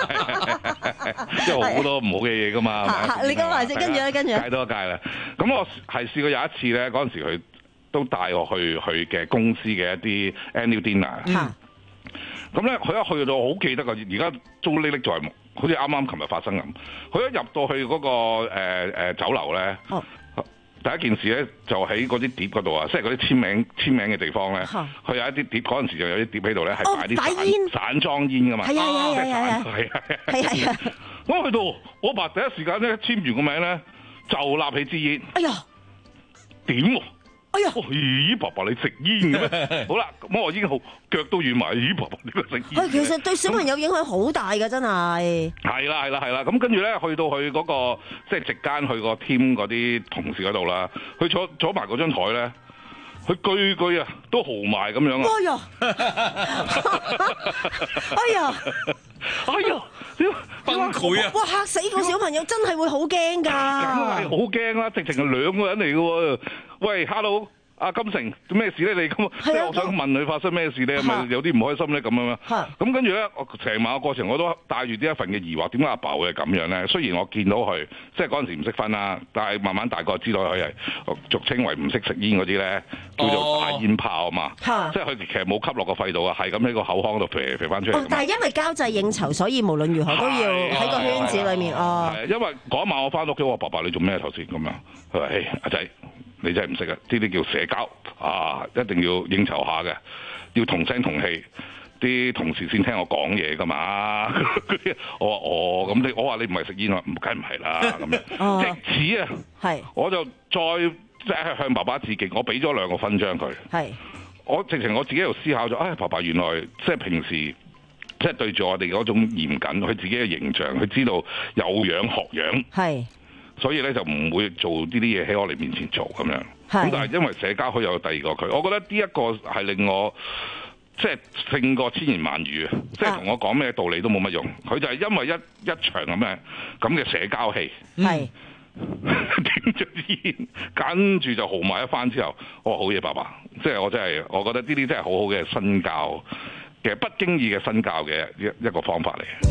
因為好多唔好嘅嘢噶嘛。 你講埋先，跟住咧，跟住戒多一戒啦。咁我係試過有一次咧，嗰陣時佢都帶我去去嘅公司嘅一啲 annual dinner。咁咧，佢一去到我好記得噶，而家都歷歷在目，好似啱啱琴日發生咁。佢一入到去嗰、那個誒、呃呃、酒樓咧，哦、第一件事咧就喺嗰啲碟嗰度啊，即係嗰啲簽名簽名嘅地方咧，佢、哦、有一啲碟，嗰陣時就有啲碟喺度咧，係擺啲散散裝煙噶嘛， 係啊係啊係啊係啊係啊係啊！ 我去到我爸第一時間咧簽完個名咧，就立起支煙。哎呀，點喎？哎呀！咦，爸爸你食煙嘅咩？好啦，咁我已經好腳都軟埋。咦，爸爸你食煙？ 喂，其實對小朋友影響好大㗎，真係。係啦，係啦，係啦。咁跟住咧，去到佢嗰個即係席間去個 team 嗰啲同事嗰度啦，佢坐坐埋嗰張台咧，佢句句啊都豪埋咁樣啊！哎呀！哎呀！哎呀！ 崩潰啊！ 哇！嚇死個小朋友，真係會好驚㗎。梗係好驚啦！直情係兩個人嚟嘅喎。喂 ，hello， 阿金城，做咩事咧？你咁即係我想問佢發生咩事咧？係咪有啲唔開心咧？咁樣啊？咁跟住咧，我成晚嘅過程我都帶住呢一份嘅疑惑，點解阿爸會係咁樣咧？雖然我見到佢，即係嗰陣時唔識分啦，但係慢慢大個知道佢係俗稱為唔識食煙嗰啲咧，叫做大煙炮啊嘛。哦、即係佢其實冇吸落個肺度啊，係咁喺個口腔度肥肥翻出嚟、哦。但係因為交際應酬，所以無論如何都要喺個圈子裡面哦。係，因為嗰一晚我翻屋企，我話爸爸你做咩頭先咁樣？佢話：誒阿仔。你真係唔識啊！呢啲叫社交啊，一定要應酬下嘅，要同聲同氣，啲同事先聽我講嘢噶嘛。我話哦，咁你我話你唔係食煙啊，梗唔係啦咁樣。哦、即此啊，係我就再即係向爸爸致敬，我俾咗兩個勳章佢。係我直情我自己喺度思考咗，唉、哎，爸爸原來即係平時即係對住我哋嗰種嚴謹，佢自己嘅形象，佢知道有樣學樣。係。所以咧就唔會做呢啲嘢喺我哋面前做咁樣，咁但係因為社交佢有第二個佢，我覺得呢一個係令我即係勝過千言萬語啊！即係同我講咩道理都冇乜用，佢就係因為一一場咁嘅咁嘅社交戲，係點咗煙，跟住就豪埋一番之後，我話好嘢爸爸，即係我真係我覺得呢啲真係好好嘅身教嘅不經意嘅身教嘅一一個方法嚟。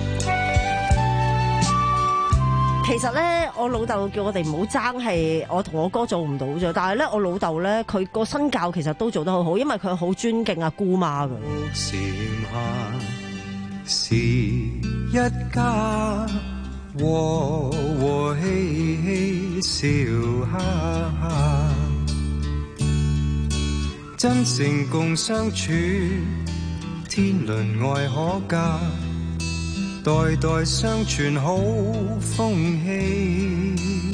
其實咧，我老豆叫我哋唔好爭，係我同我哥做唔到啫。但係咧，我老豆咧，佢個身教其實都做得好好，因為佢好尊敬阿姑媽㗎。是一家和和氣氣笑哈哈，真誠共相處，天倫愛可嘉。代代相傳好風氣，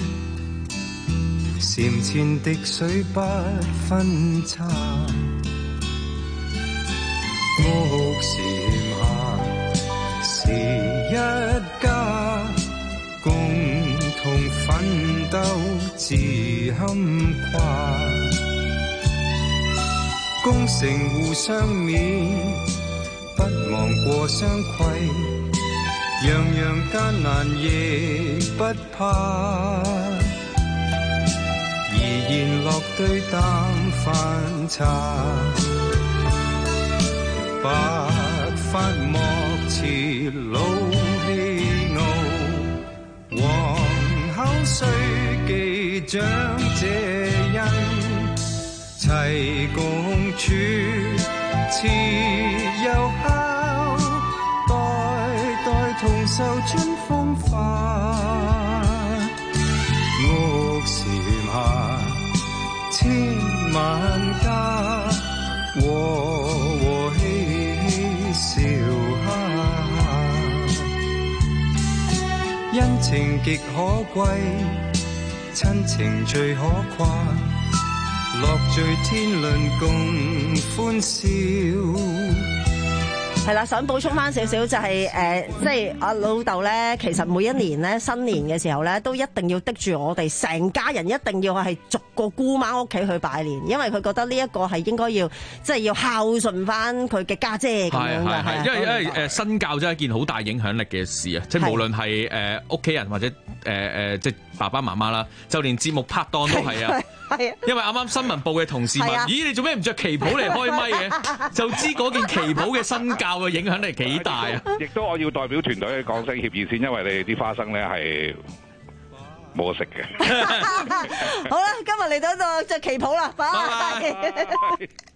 簷前滴水不分差。屋檐下是一家，共同奮鬥自堪誇。功成互相勉，不忘過相攜。樣樣艱難亦不怕，怡然樂對淡飯茶，白髮莫辭老氣傲，皇后須記長這恩，齊共處慈幼孝。同受春風化，屋檐下千萬家，和和氣氣笑哈哈。恩情極可貴，親情最可貴，樂聚天倫共歡笑。 係啦，想補充翻少少就係、是、誒、呃，即係阿老豆咧，其實每一年咧新年嘅時候咧，都一定要逼住我哋成家人一定要係逐個姑媽屋企去拜年，因為佢覺得呢一個係應該要即係要孝順翻佢嘅家姐咁樣嘅。係因為因為誒身教真係一件好大影響力嘅事啊！即係無論係誒屋企人或者誒誒、呃、即係爸爸媽媽啦，就連節目拍檔都係啊。係啊，因為啱啱新聞部嘅同事問：咦，你做咩唔着旗袍嚟開咪嘅？就知嗰件旗袍嘅身教嘅影響力幾大啊！ 亦都我要代表團隊講聲歉意先，因為你哋啲花生咧係冇得食嘅。 好啦，今日嚟到呢度着旗袍啦，拜拜。